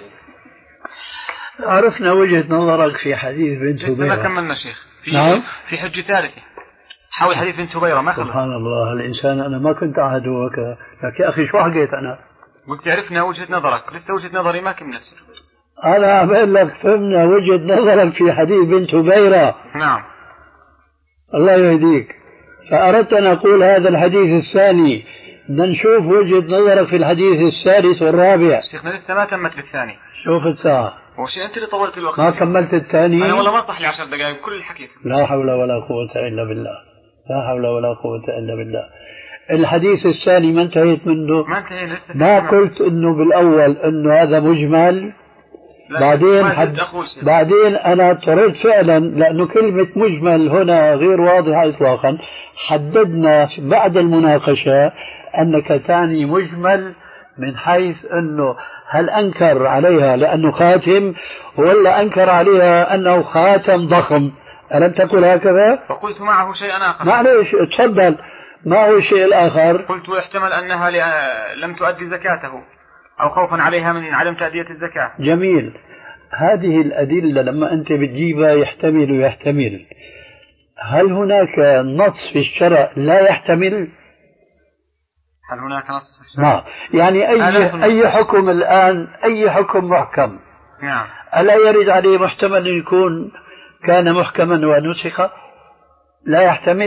عرفنا وجهة نظرك في حديث بنت هبيرة. ما كملنا شيخ في نعم؟ في حج ثالثة حول حديث بنت هبيرة ما خلص. سبحان الله، الإنسان أنا ما كنت أعهدك، لكن يا أخي شو حكيت أنا؟ قلت عرفنا وجهة نظرك، لسه وجهة نظري ما كملت. أنا عم أقول لك فهمنا وجهة نظرك في حديث بنت هبيرة. نعم. الله يهديك. فأردت أن أقول هذا الحديث الثاني، بدنا نشوف وجهة نظرك في الحديث الثالث والرابع. شيخنا لسه ما تمت بالثاني. شوف الساعة. هو شيء أنت اللي طولت الوقت. ما كملت الثاني. أنا والله ما صح لي عشر دقائق كل اللي حكيته. لا حول ولا قوة إلا بالله. لا حول ولا قوة إلا بالله. الحديث الثاني ما انتهيت منه. ما انتهينا لسه. ما قلت إنه بالأول إنه هذا مجمل. بعدين حد بعدين أنا اضطريت فعلا، لأنه كلمة مجمل هنا غير واضحة إطلاقا. حددنا بعد المناقشة أنك تعني مجمل من حيث أنه هل أنكر عليها لأنه خاتم، ولا أنكر عليها أنه خاتم ضخم. ألم تقل هكذا؟ فقلت معه شيء آخر. معليش تفضل. ما هو الشيء الآخر؟ قلت يحتمل أنها لم تؤدي زكاته أو خوفا عليها من عدم تأدية الزكاة. جميل. هذه الأدلة لما أنت بتجيبها يحتمل ويحتمل، هل هناك نص في الشرع لا يحتمل؟ هل هناك نص في الشرع؟ نعم. يعني أي, أي حكم الآن، أي حكم محكم، نعم، ألا يرد عليه محتمل أن يكون كان محكما ونسخ؟ لا يحتمل.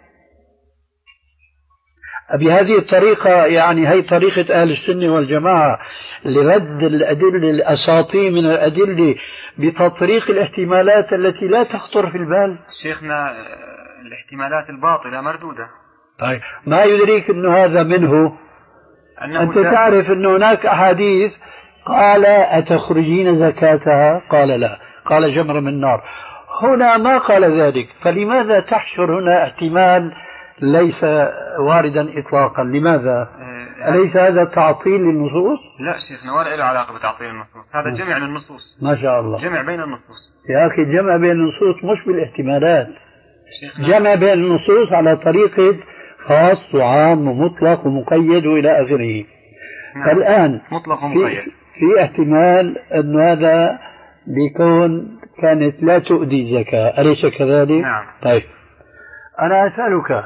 بهذه الطريقة، يعني هي طريقة أهل السنة والجماعة لرد الأدلة الأساطير من الأدلة بتطريق الاحتمالات التي لا تخطر في البال. شيخنا الاحتمالات الباطلة مردودة. طيب ما يدريك أنه هذا منه؟ أنت تعرف أن هناك أحاديث قال أتخرجين زكاتها؟ قال لا. قال جمر من نار. هنا ما قال ذلك، فلماذا تحشر هنا احتمال ليس واردا إطلاقا؟ لماذا؟ أليس هذا تعطيل للنصوص؟ لا شيخنا ولا له علاقة بتعطيل النصوص، هذا جمع للنصوص. ما شاء الله، جمع بين النصوص يا أخي. جمع بين النصوص مش بالاحتمالات، جمع بين النصوص على طريقة خاص وعام ومطلق ومقيد وإلى آخره. نعم. الآن مطلق ومقيد. في, في احتمال أن هذا بيكون كانت لا تؤدي زكاة، أليس كذلك؟ نعم. طيب أنا أسألك،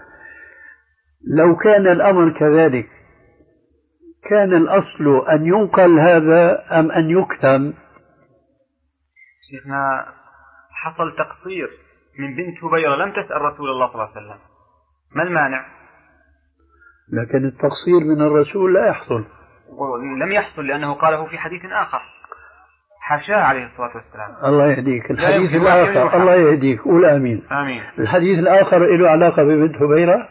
لو كان الأمر كذلك كان الأصل أن ينقل هذا أم أن يكتم؟ شيخنا حصل تقصير من بنت هبيرة لم تسأل رسول الله صلى الله عليه وسلم، ما المانع؟ لكن التقصير من الرسول لا يحصل. لم يحصل لأنه قاله في حديث آخر حاشاه عليه الصلاة والسلام. الله يهديك. الحديث الآخر، الله يهديك، قول آمين. آمين. الحديث الآخر له علاقة ببنت هبيرة؟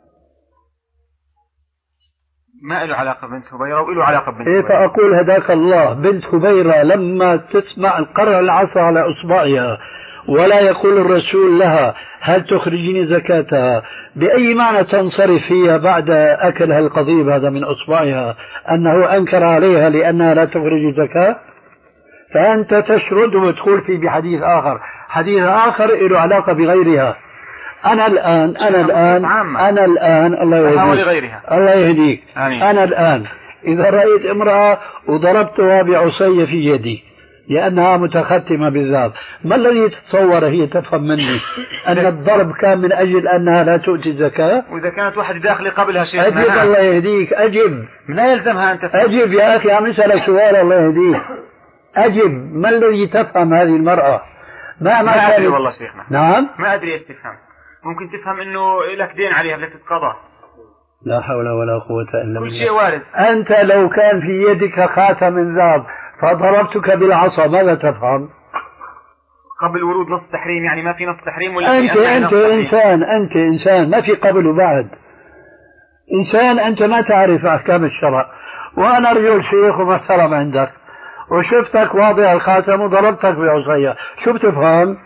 ما له علاقة ببنت هبيرة وله علاقة ببنت إيه هبيرة. فأقول هداك الله، بنت هبيرة لما تسمع القرع العصا على إصبعها ولا يقول الرسول لها هل تخرجين زكاتها، بأي معنى تنصرف هي بعد أكلها القضيب هذا من إصبعها أنه أنكر عليها لأنها لا تخرج زكاة؟ فأنت تشرد وتقول في بحديث آخر، حديث آخر له علاقة بغيرها. أنا الآن أنا الآن أنا الآن الله يهديك الله يهديك أنا الآن إذا رأيت امرأة وضربتها بعصي في يدي لأنها متختمة بالذهب، ما الذي تتصور هي تفهم مني؟ أن الضرب كان من أجل أنها لا تؤتي الزكاة؟ وإذا كانت واحدة داخل قبلها شيء أجب الله يهديك، أجب. لا يلزمها أن تفهم. أجب يا أخي، عم أسألك سؤال الله يهديك. أجب، ما الذي تفهم هذه المرأة؟ ما ما أدري والله شيخنا. نعم ما أدري إيش تفهم. ممكن تفهم إنه لك دين عليها بدك تتقضى. لا حول ولا قوة إلا بالله. كل شيء وارد. أنت لو كان في يدك خاتم من ذهب فضربتك بالعصا ماذا تفهم؟ قبل ورود نص تحريم، يعني ما في نص تحريم ولا أنت في أنت إنسان أنت إنسان ما في قبل وبعد، إنسان أنت ما تعرف أحكام الشرع، وأنا رجل شيخ ومحترم عندك وشفتك واضع الخاتم وضربتك بعصاية، شو بتفهم؟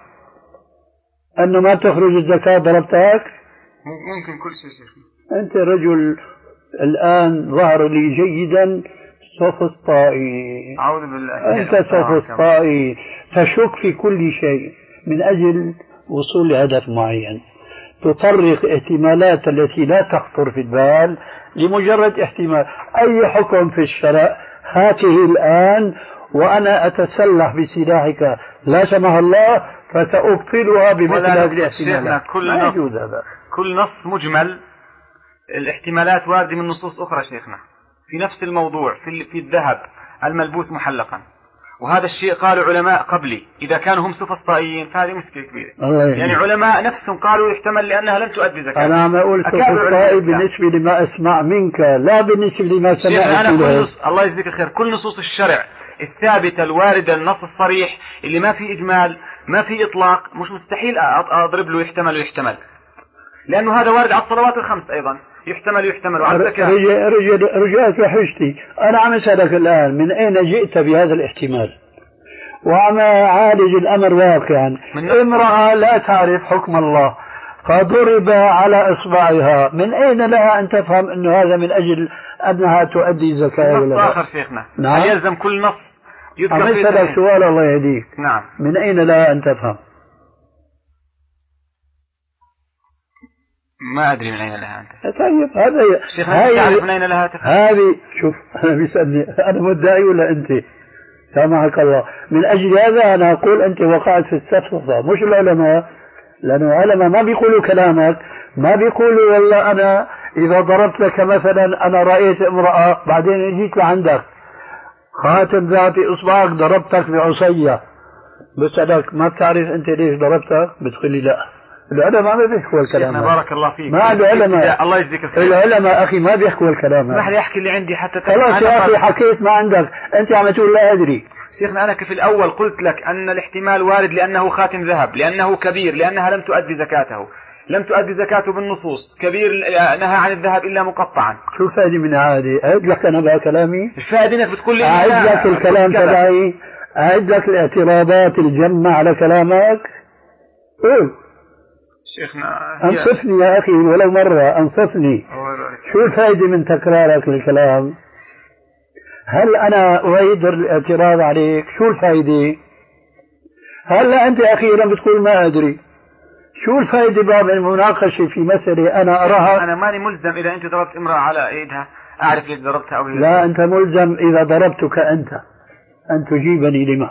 أنه ما تخرج الزكاة ضربتك؟ ممكن كل شيء شيخ. أنت رجل الآن ظهر لي جيدا سوفسطائي. أعوذ بالله. أنت سوفسطائي تشك في كل شيء من أجل وصول لهدف معين، تطرق احتمالات التي لا تخطر في البال لمجرد احتمال. أي حكم في الشرع هاته الآن وأنا أتسلح بسلاحك لا سمح الله فتأبطلها بمثل هذه الاحتمالات. كل نص كل نص مجمل، الاحتمالات واردة من نصوص أخرى شيخنا في نفس الموضوع، في في الذهب الملبوس محلقا، وهذا الشيء قالوا علماء قبلي إذا كانوا هم سفسطائيين فهذه مشكلة كبيرة. يعني علماء نفسهم قالوا يحتمل لأنها لم تؤدي زكاة. أنا عم أقول سفسطائي بالنسبة لما أسمع منك لا بالنسبة لما سمعت منك. الله يجزيك الخير، كل نصوص الشرع الثابتة الواردة النص الصريح اللي ما في إجمال ما في إطلاق مش مستحيل أضرب له يحتمل ويحتمل، لأنه هذا وارد على الصلوات الخمس أيضا يحتمل ويحتمل وعلى الزكاة. رجعت وحشتي، أنا عم أسألك الآن من أين جئت بهذا الاحتمال؟ وعم أعالج الأمر واقعا. امرأة لا تعرف حكم الله فضرب على إصبعها، من أين لها أن تفهم أنه هذا من أجل أنها تؤدي زكاة ولا لا؟ آخر شيخنا. نعم. يلزم كل نص يذكر عم أسألك سؤال الله يهديك. نعم. من أين لها أن تفهم؟ ما أدري من أين لها أنت. طيب هذا شيخنا تعرف من أين لها تفهم؟ هذه شوف أنا بيسألني أنا مدعي ولا أنت؟ سامحك الله. من أجل هذا أنا أقول أنت وقعت في السفسطة مش العلماء، لأن العلماء ما بيقولوا كلامك، ما بيقولوا والله أنا إذا ضربت لك مثلا أنا رأيت امرأة بعدين جيت لعندك خاتم ذهب في إصبعك ضربتك بعصية، بسألك ما بتعرف أنت ليش ضربتك؟ بتقول لي لا. العلماء ما بيحكوا الكلام. بارك الله فيك. ما العلماء الله يجزيك الخير. العلماء أخي ما بيحكوا الكلام. اسمح لي أحكي اللي عندي حتى خلاص يا أخي حكيت ما عندك، أنت عم تقول لا أدري. شيخنا أنا في الأول قلت لك أن الاحتمال وارد لأنه خاتم ذهب، لأنه كبير، لأنها لم تؤدي زكاته، لم تؤدي زكاته بالنصوص، كبير نهى عن الذهب إلا مقطعا. شو الفائدة من هذه؟ أعد لك أنا بقى كلامي. الفائدة إنك بتقول لي أعد لك الكلام تبعي، أعد لك الاعتراضات الجمة على كلامك. قول شيخنا. أنصفني يا أخي ولو مرة أنصفني. شو الفائدة من تكرارك للكلام؟ هل أنا أعيد الاعتراض عليك؟ شو الفائدة؟ هلا أنت أخيرا بتقول ما أدري. شو الفائدة باب المناقشة في مسألة أنا أراها؟ أنا ماني ملزم إذا أنت ضربت امرأة على إيدها أعرف ليش ضربتها أو لا، أنت ملزم إذا ضربتك أنت أن تجيبني لما.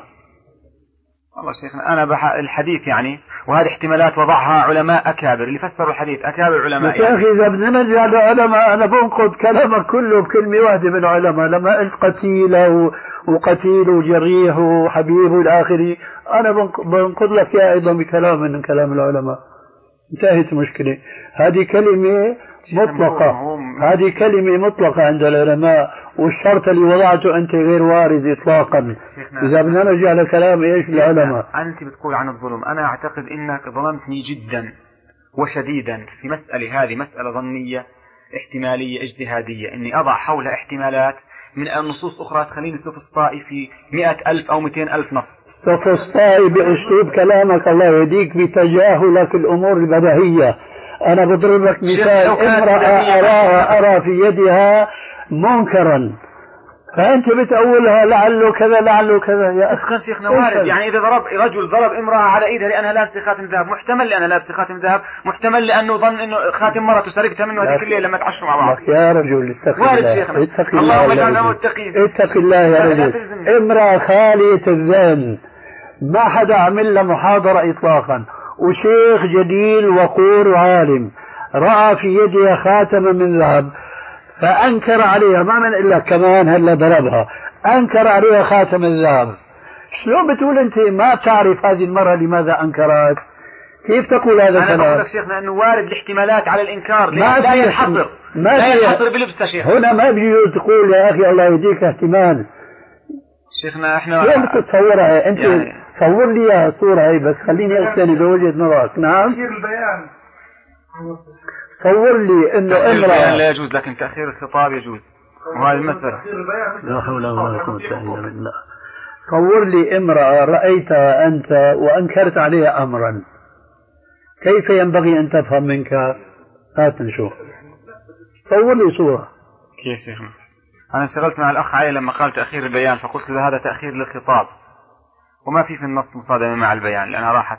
والله شيخنا أنا بح... الحديث يعني، وهذه احتمالات وضعها علماء أكابر اللي فسروا الحديث، أكابر علماء يا أخي إذا بدنا نرجع لعلماء أنا بنقض كلامك كله بكلمة واحدة من العلماء لما قلت قتيل وقتيل وجريح وحبيب والآخري، أنا بنقض لك يا أيضا بكلام من كلام العلماء. انتهت المشكلة. هذه كلمة مطلقة، هذه كلمة مطلقة عند العلماء، والشرط اللي وضعته أنت غير وارد إطلاقا. إذا بدنا نرجع لكلام إيش العلماء. أنت بتقول عن الظلم، أنا أعتقد أنك ظلمتني جدا وشديدا في مسألة، هذه مسألة ظنية احتمالية اجتهادية، إني أضع حولها احتمالات من النصوص أخرى تخليني سوفسطائي في مئة ألف أو مئتين ألف نص. سوفسطائي بأسلوب كلامك الله يهديك بتجاهلك الأمور البديهية. أنا بضرب لك مثال، امرأة أراها أرى في يدها منكرا فأنت بتأولها لعله كذا لعله كذا. يا أخي شيخنا وارد، يعني إذا ضرب رجل ضرب امرأة على إيدها لأنها لابسة خاتم ذهب، محتمل لأنها لابسة خاتم ذهب، محتمل لأنه ظن إنه خاتم مرته سرقتها منه هذيك الليلة لما تعشوا مع بعض. يا رجل اتق الله، اتق الله، اللهم اجعلنا متقين. اتق الله يا رجل. امرأة خالية الذهن ما حدا عمل لها محاضرة إطلاقا، وشيخ جليل وقور وعالم رأى في يدها خاتما من ذهب فأنكر عليها، ما من إلا كمان هلا ضربها، أنكر عليها خاتم الذهب. شلون بتقول أنت ما تعرف هذه المرة لماذا أنكرت؟ كيف تقول هذا الكلام؟ أنا بقول لك شيخنا أنه وارد الاحتمالات على الإنكار، لا ينحصر لا ينحصر بلبسها شيخ. هنا ما بيجوز تقول يا أخي الله يهديك احتمال. شيخنا احنا شلون بتتصورها أنت؟ يعني صور لي اياها صورة هي بس خليني أقتني بوجهة نظرك. نعم تأخير البيان، صور لي انه امرأة لا يجوز، لكن تأخير الخطاب يجوز، وهذه المسألة. لا حول ولا قوة إلا بالله. صور لي امرأة رأيتها أنت وأنكرت عليها أمرا، كيف ينبغي أن تفهم منك؟ هات نشوف، صور لي صورة. كيف شيخنا؟ أنا انشغلت مع الأخ علي لما قال تأخير البيان، فقلت له هذا تأخير للخطاب وما في في النص مصادمة مع البيان لأنها راحت.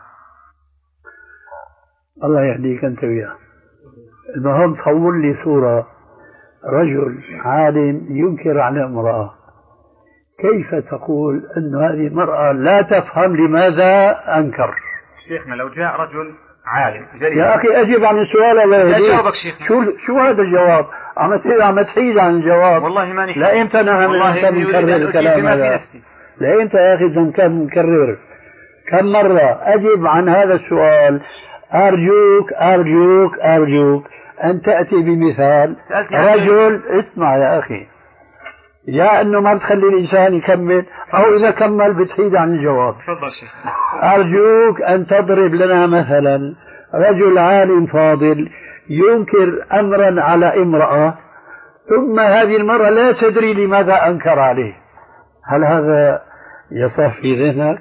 الله يهديك أنت وياه. المهم صور لي صورة رجل عالم ينكر على امرأة، كيف تقول أن هذه المرأة لا تفهم لماذا أنكر؟ شيخنا لو جاء رجل عالم يا أخي أجب عن السؤال. الله يهديك شو شو هذا الجواب؟ عم تحيد عم تحيد عن الجواب. والله ماني لا إمتى نحن نكرر الكلام هذا؟ لا إمتى يا أخي نكرر كم مرة؟ أجب عن هذا السؤال. أرجوك أرجوك أرجوك أن تأتي بمثال رجل. اسمع يا أخي، يا أنه ما بتخلي الإنسان يكمل، أو إذا كمل بتحيد عن الجواب. تفضل شيخ. أرجوك أن تضرب لنا مثلا رجل عالم فاضل ينكر أمرا على امرأة ثم هذه المرأة لا تدري لماذا أنكر عليه، هل هذا يصح في ذهنك؟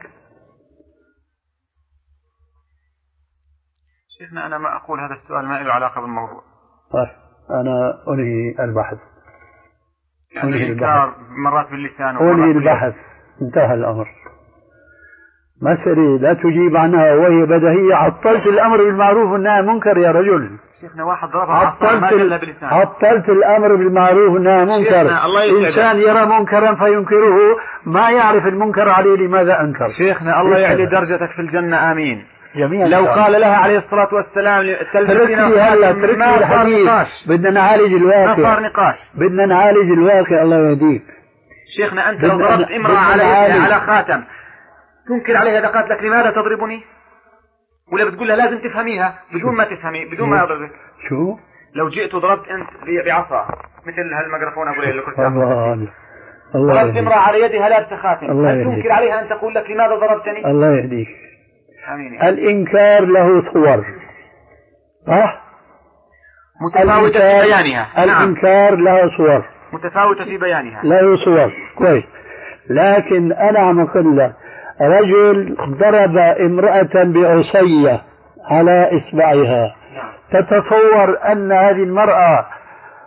شيخنا أنا ما أقول هذا السؤال ما له علاقة بالموضوع. طيب أنا أنهي البحث. يعني الإنكار مرات باللسان أنهي البحث، انتهى الأمر. مسألة لا تجيب عنها وهي بديهية. عطلت الأمر بالمعروف والنهي عن المنكر يا رجل. شيخنا واحد ضربها عطلت ما جلها بلسان. عطلت الأمر بالمعروف والنهي عن المنكر. إنسان يرى منكرا فينكره، ما يعرف المنكر عليه لماذا أنكر. شيخنا الله يعلي درجتك في الجنة آمين. جميعا لو قال لها عليه الصلاة والسلام تركني هلا تركني الحديث، بدنا نعالج الواقع. ما صار نقاش، بدنا نعالج الواقع. الله يهديك. شيخنا أنت لو ضربت امرأة على على خاتم تنكر عليها إذا قالت لك لماذا تضربني؟ ولا بتقول لها لازم تفهميها بدون ما تفهمي بدون ما أضربك؟ شو؟ لو جئت وضربت أنت بعصا مثل هالميكروفون أقول لك كل الله الله ضربت امرأة على يدها لابسة خاتم، هل تنكر عليها أن تقول لك لماذا ضربتني؟ الله يهديك. آمين. الإنكار له صور صح؟ متفاوتة في بيانها. الإنكار له صور متفاوتة في بيانها، له صور كويس. لكن أنا عم أقول لك رجل ضرب امرأة بعصية على إصبعها، تتصور أن هذه المرأة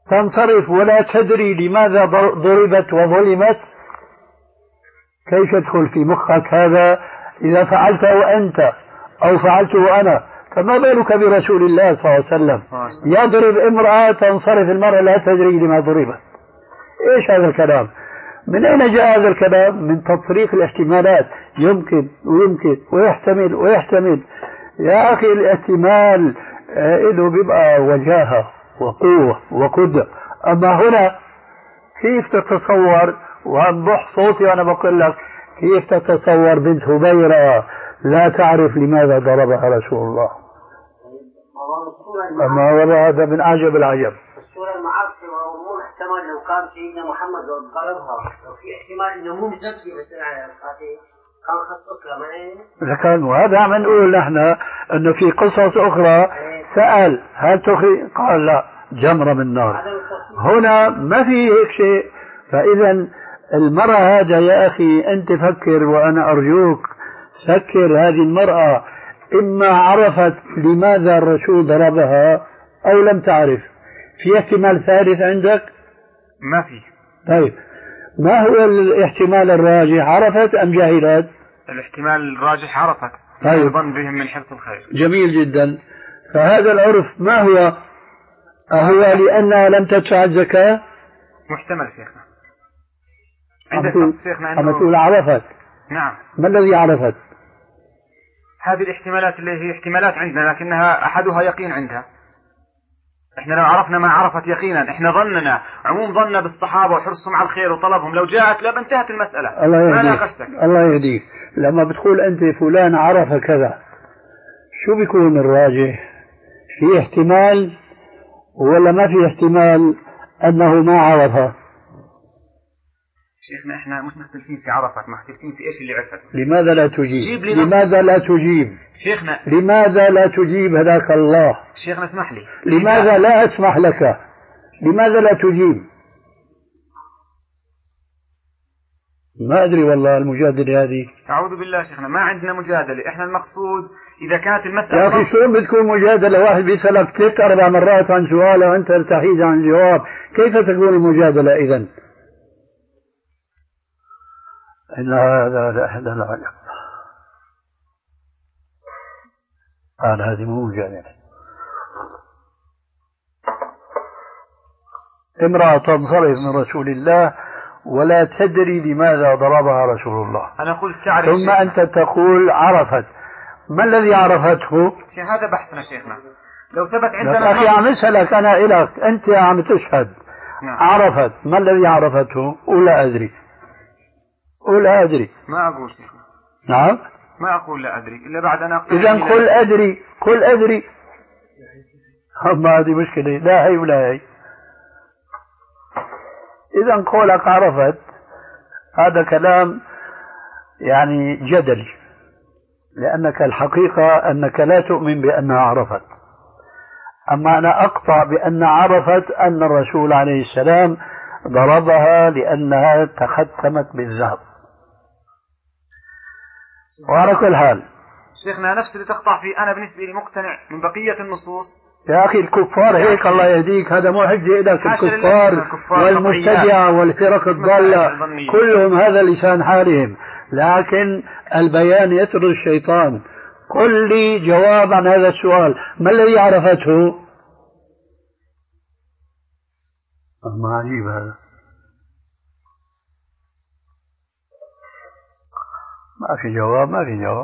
تنصرف ولا تدري لماذا ضربت وظلمت؟ كيف يدخل في مخك هذا إذا فعلته أنت أو فعلته أنا؟ فما بالك برسول الله صلى الله عليه وسلم يضرب امرأة تنصرف المرأة لا تدري لما ضربت. إيش هذا الكلام؟ من أين جاء هذا الكلام؟ من تطريق الاحتمالات، يمكن ويمكن ويحتمل ويحتمل. يا أخي الاحتمال له بيبقى وجاهة وقوة وقدرة، أما هنا كيف تتصور؟ وأنضح صوتي وأنا بقول لك كيف تتصور بنت هبيرة لا تعرف لماذا ضربها رسول الله؟ أما ولا هذا من أعجب العجب. الصورة المعاصرة مو محتمل لو كان سيدنا محمد ضربها، لو في احتمال إنه مو مزكي بس كان خصص لها لكن وهذا عم نقول نحن إنه في قصص أخرى سأل هل تخي؟ قال لا، جمرة من نار. هنا ما في هيك شيء. فإذا المرأة هذا يا أخي أنت فكر، وأنا أرجوك فكر، هذه المرأة إما عرفت لماذا الرسول ضربها أو لم تعرف. في احتمال ثالث عندك؟ ما في. طيب ما هو الاحتمال الراجح؟ عرفت أم جهلت؟ الاحتمال الراجح عرفت. طيب. يظن بهم من حفظ الخير. جميل جدا. فهذا العرف ما هو؟ أهو لأنها لم تدفع الزكاة؟ محتمل شيخنا. عندك شيخنا أنه تقول عرفت. نعم. ما الذي عرفت؟ هذه الاحتمالات اللي هي احتمالات عندنا، لكنها أحدها يقين عندها. احنا لو عرفنا ما عرفت يقينا، احنا ظننا عموم ظننا بالصحابة وحرصهم على الخير وطلبهم، لو جاءت لا انتهت المسألة. الله ما يهديك. ناقشتك. الله يهديك. لما بتقول أنت فلان عرف كذا، شو بيكون الراجح؟ في احتمال ولا ما في احتمال أنه ما عرفها؟ شيخنا احنا مش مختلفين في عرفت، مختلفين في ايش اللي عرفت. لماذا لا تجيب؟ لماذا لا تجيب؟ شيخنا لماذا لا تجيب؟ هداك الله. شيخنا اسمح لي. لماذا لا أسمح لك؟ لماذا لا تجيب؟ ما أدري والله المجادلة هذه. أعوذ بالله شيخنا، ما عندنا مجادلة، احنا المقصود إذا كانت المسألة. يا أخي شو بتكون مجادلة؟ واحد بيسألك ثلاث أربع مرات عن سؤال وأنت تحيد عن جواب، كيف تكون المجادلة إذن؟ إن هذا لأحد العجب. قال هذه مو مجادلة. امرأة تنصرف من رسول الله ولا تدري لماذا ضربها رسول الله. أنا قلت تعرف. ثم أنت تقول عرفت. ما الذي عرفته؟ هذا بحثنا شيخنا. لو ثبت عندنا. أخي عم أسألك أنا إلك، أنت عم تشهد. نعم. عرفت، ما الذي عرفته؟ ولا أدري. ولا أدري. ما أقول شيخنا. نعم. ما أقول لا أدري إلا بعد أن أقول. إذا قل أدري، قل أدري. ما هذه مشكلة، لا هي ولا هي. إذا قولك عرفت هذا كلام يعني جدلي، لأنك الحقيقة أنك لا تؤمن بأنها عرفت. أما أنا أقطع بأن عرفت أن الرسول عليه السلام ضربها لأنها تختمت بالذهب. وعلى كل حال شيخنا نفس اللي تقطع فيه أنا بالنسبة لي مقتنع من بقية النصوص. يا أخي الكفار هيك الله يهديك، هذا مو حجة لك. الكفار والمبتدعة والفرق الضالة كلهم هذا لسان حالهم، لكن البيان يطرد الشيطان. قل لي جواب عن هذا السؤال، ما الذي عرفته؟ ما عجيب هذا، ما في جواب، ما في جواب.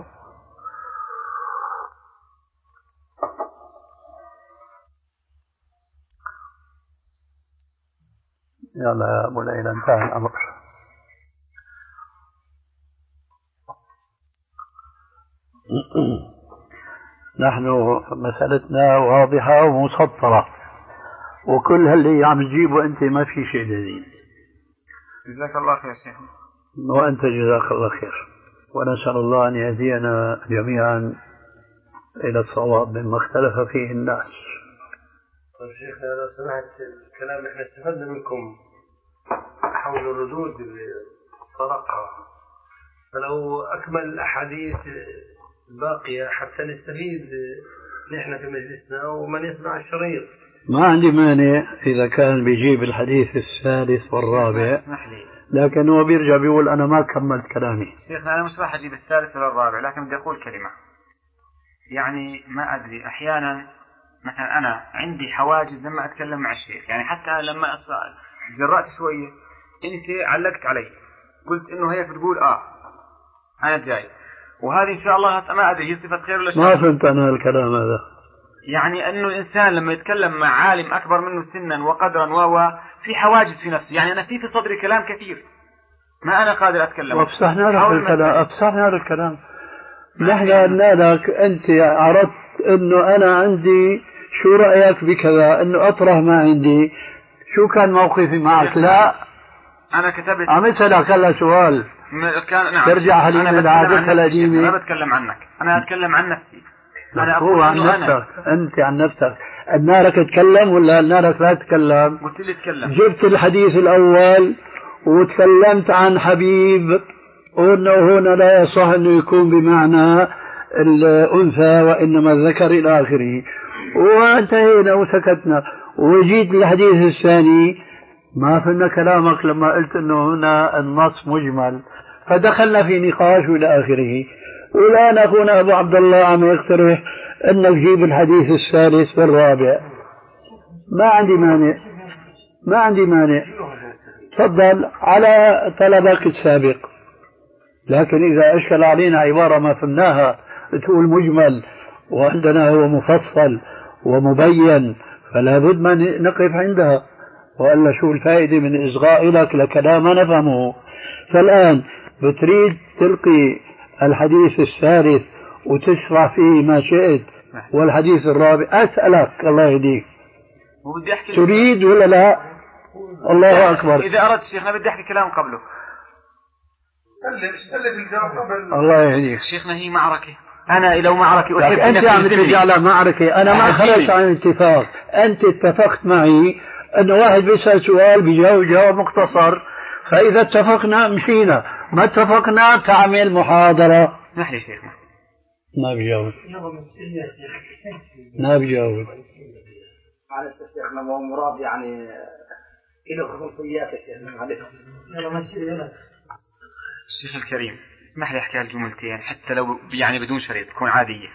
يلا يا أبو ليلى انتهى الأمر. نحن مسألتنا واضحة ومسطرة، وكل هاللي عم تجيبه أنت ما في شيء جديد. جزاك الله خير شيخ. وأنت جزاك الله خير، ونسأل الله أن يهدينا جميعا إلى الصواب مما اختلف فيه الناس. طيب شيخنا لو سمعت الكلام احنا استفدنا منكم حول الردود الطرقة، فلو أكمل الأحاديث الباقية حتى نستفيد نحن في مجلسنا ومن يسمع الشريط. ما عندي مانع إذا كان بيجيب الحديث الثالث والرابع، لكن هو بيرجع بيقول أنا ما كملت كلامي. شيخنا أنا مش راح أجيب الثالث ولا الرابع، لكن بدي أقول كلمة. يعني ما أدري أحيانا مثلا أنا عندي حواجز لما أتكلم مع الشيخ، يعني حتى لما جرأت شوية أنت علقت علي قلت إنه هيك بتقول آه أنا جاي، وهذه إن شاء الله ما أدري هي صفة خير ولا شر. ما فهمت أنا الكلام هذا. يعني أنه الإنسان لما يتكلم مع عالم أكبر منه سنا وقدرا و في حواجز في نفسي، يعني أنا في في صدري كلام كثير ما أنا قادر أتكلم. وأفسحنا لك الكلام، أفسحنا لك الكلام. نحن قلنا لك أنت عرضت إنه أنا عندي شو رأيك بكذا، إنه أطرح ما عندي، شو كان موقفي معك؟ لا أنا كتبت عم أسألك هلا سؤال كان نعم. ترجع حليم لعادتها القديمة. أنا بتكلم عنك، أنا أتكلم عن نفسي. أنا هو عن نفسك، أنت عن نفسك. النارك تتكلم ولا النارك لا تتكلم؟ قلت لي تكلم. جبت الحديث الأول وتكلمت عن حبيب وأنه هنا لا يصح أنه يكون بمعنى الأنثى وإنما الذكر إلى آخره، وانتهينا وسكتنا. وجيت للحديث الثاني ما فهمنا كلامك لما قلت أنه هنا النص مجمل، فدخلنا في نقاش إلى آخره. والآن أخونا أبو عبد الله عم يقترح أنك جيب الحديث الثالث والرابع. ما عندي مانع، ما عندي مانع، تفضل على طلبك السابق. لكن إذا أشكل علينا عبارة ما فهمناها تقول مجمل وعندنا هو مفصل ومبين، فلا بد ما نقف عندها، وإلا شو الفائدة من إصغاء لك لكلام ما نفهمه. فالآن بتريد تلقي الحديث الثالث وتشرح فيه ما شئت، والحديث الرابع أسألك الله يهديك تريد ولا لا؟ الله أكبر. إذا أردت شيخنا بدي أحكي كلام قبله. الله يهديك. شيخنا هي معركة، أنا لو معركة أحب أنت عم ترجع على معركة، أنا ما خرجت عن اتفاق. أنت اتفقت معي أن واحد بيسأل سؤال بيجاوب جواب مختصر، فإذا اتفقنا مشينا، ما اتفقنا تعمل محاضرة. اسمح لي شيخنا. ما بيجاوب ما بيجاوب معلش يا شيخنا، ما هو مراد يعني له خصوصيات يا شيخنا، معلش. يلا ماشي يلا. الشيخ الكريم اسمح لي أحكي هالجملتين حتى لو يعني بدون شريط تكون عادية.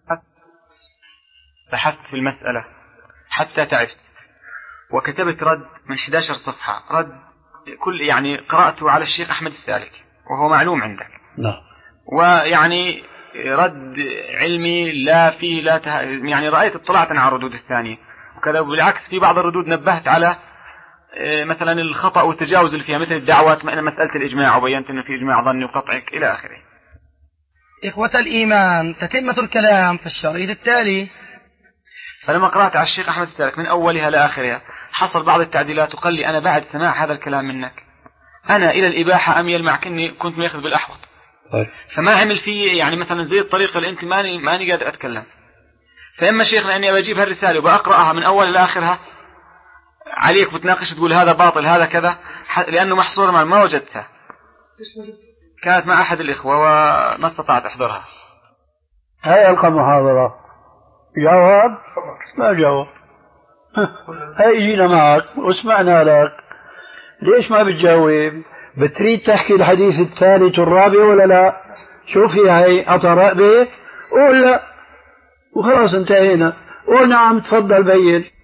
بحثت في المسألة حتى تعبت وكتبت رد من إحدى عشرة صفحة، رد كل يعني قرأته على الشيخ أحمد السالك وهو معلوم عندك. لا. ويعني رد علمي لا فيه لا ته... يعني رأيت اطلعت على الردود الثانية وكذا، بالعكس في بعض الردود نبهت على مثلا الخطأ والتجاوز اللي فيها، مثل الدعوات مسألة الإجماع وبينت أنه في إجماع ظني وقطعك إلى آخره. إخوة الإيمان، تتمة الكلام في الشريط التالي. فلما قرأت على الشيخ أحمد السالك من أولها لآخرها حصل بعض التعديلات، وقال لي أنا بعد سماع هذا الكلام منك أنا إلى الإباحة أميل مع كني كنت ماخذ بالأحوط. فما عمل فيه يعني مثلا زي الطريقة اللي أنت ماني ماني قادر أتكلم. فإما شيخنا أني بجيب هالرسالة وبأقرأها من أول لآخرها عليك بتناقش تقول هذا باطل هذا كذا، لأنه محصورة مع ما وجدتها. كانت مع أحد الإخوة وما استطعت أحضرها. هاي ألقى محاضرة جواب ما جواب. هاي جينا معك وسمعنا لك، ليش ما بتجاوب؟ بتريد تحكي الحديث الثالث والرابع ولا لا؟ شوفي هاي أطرق به قول لا وخلاص انتهينا. قول نعم تفضل بين.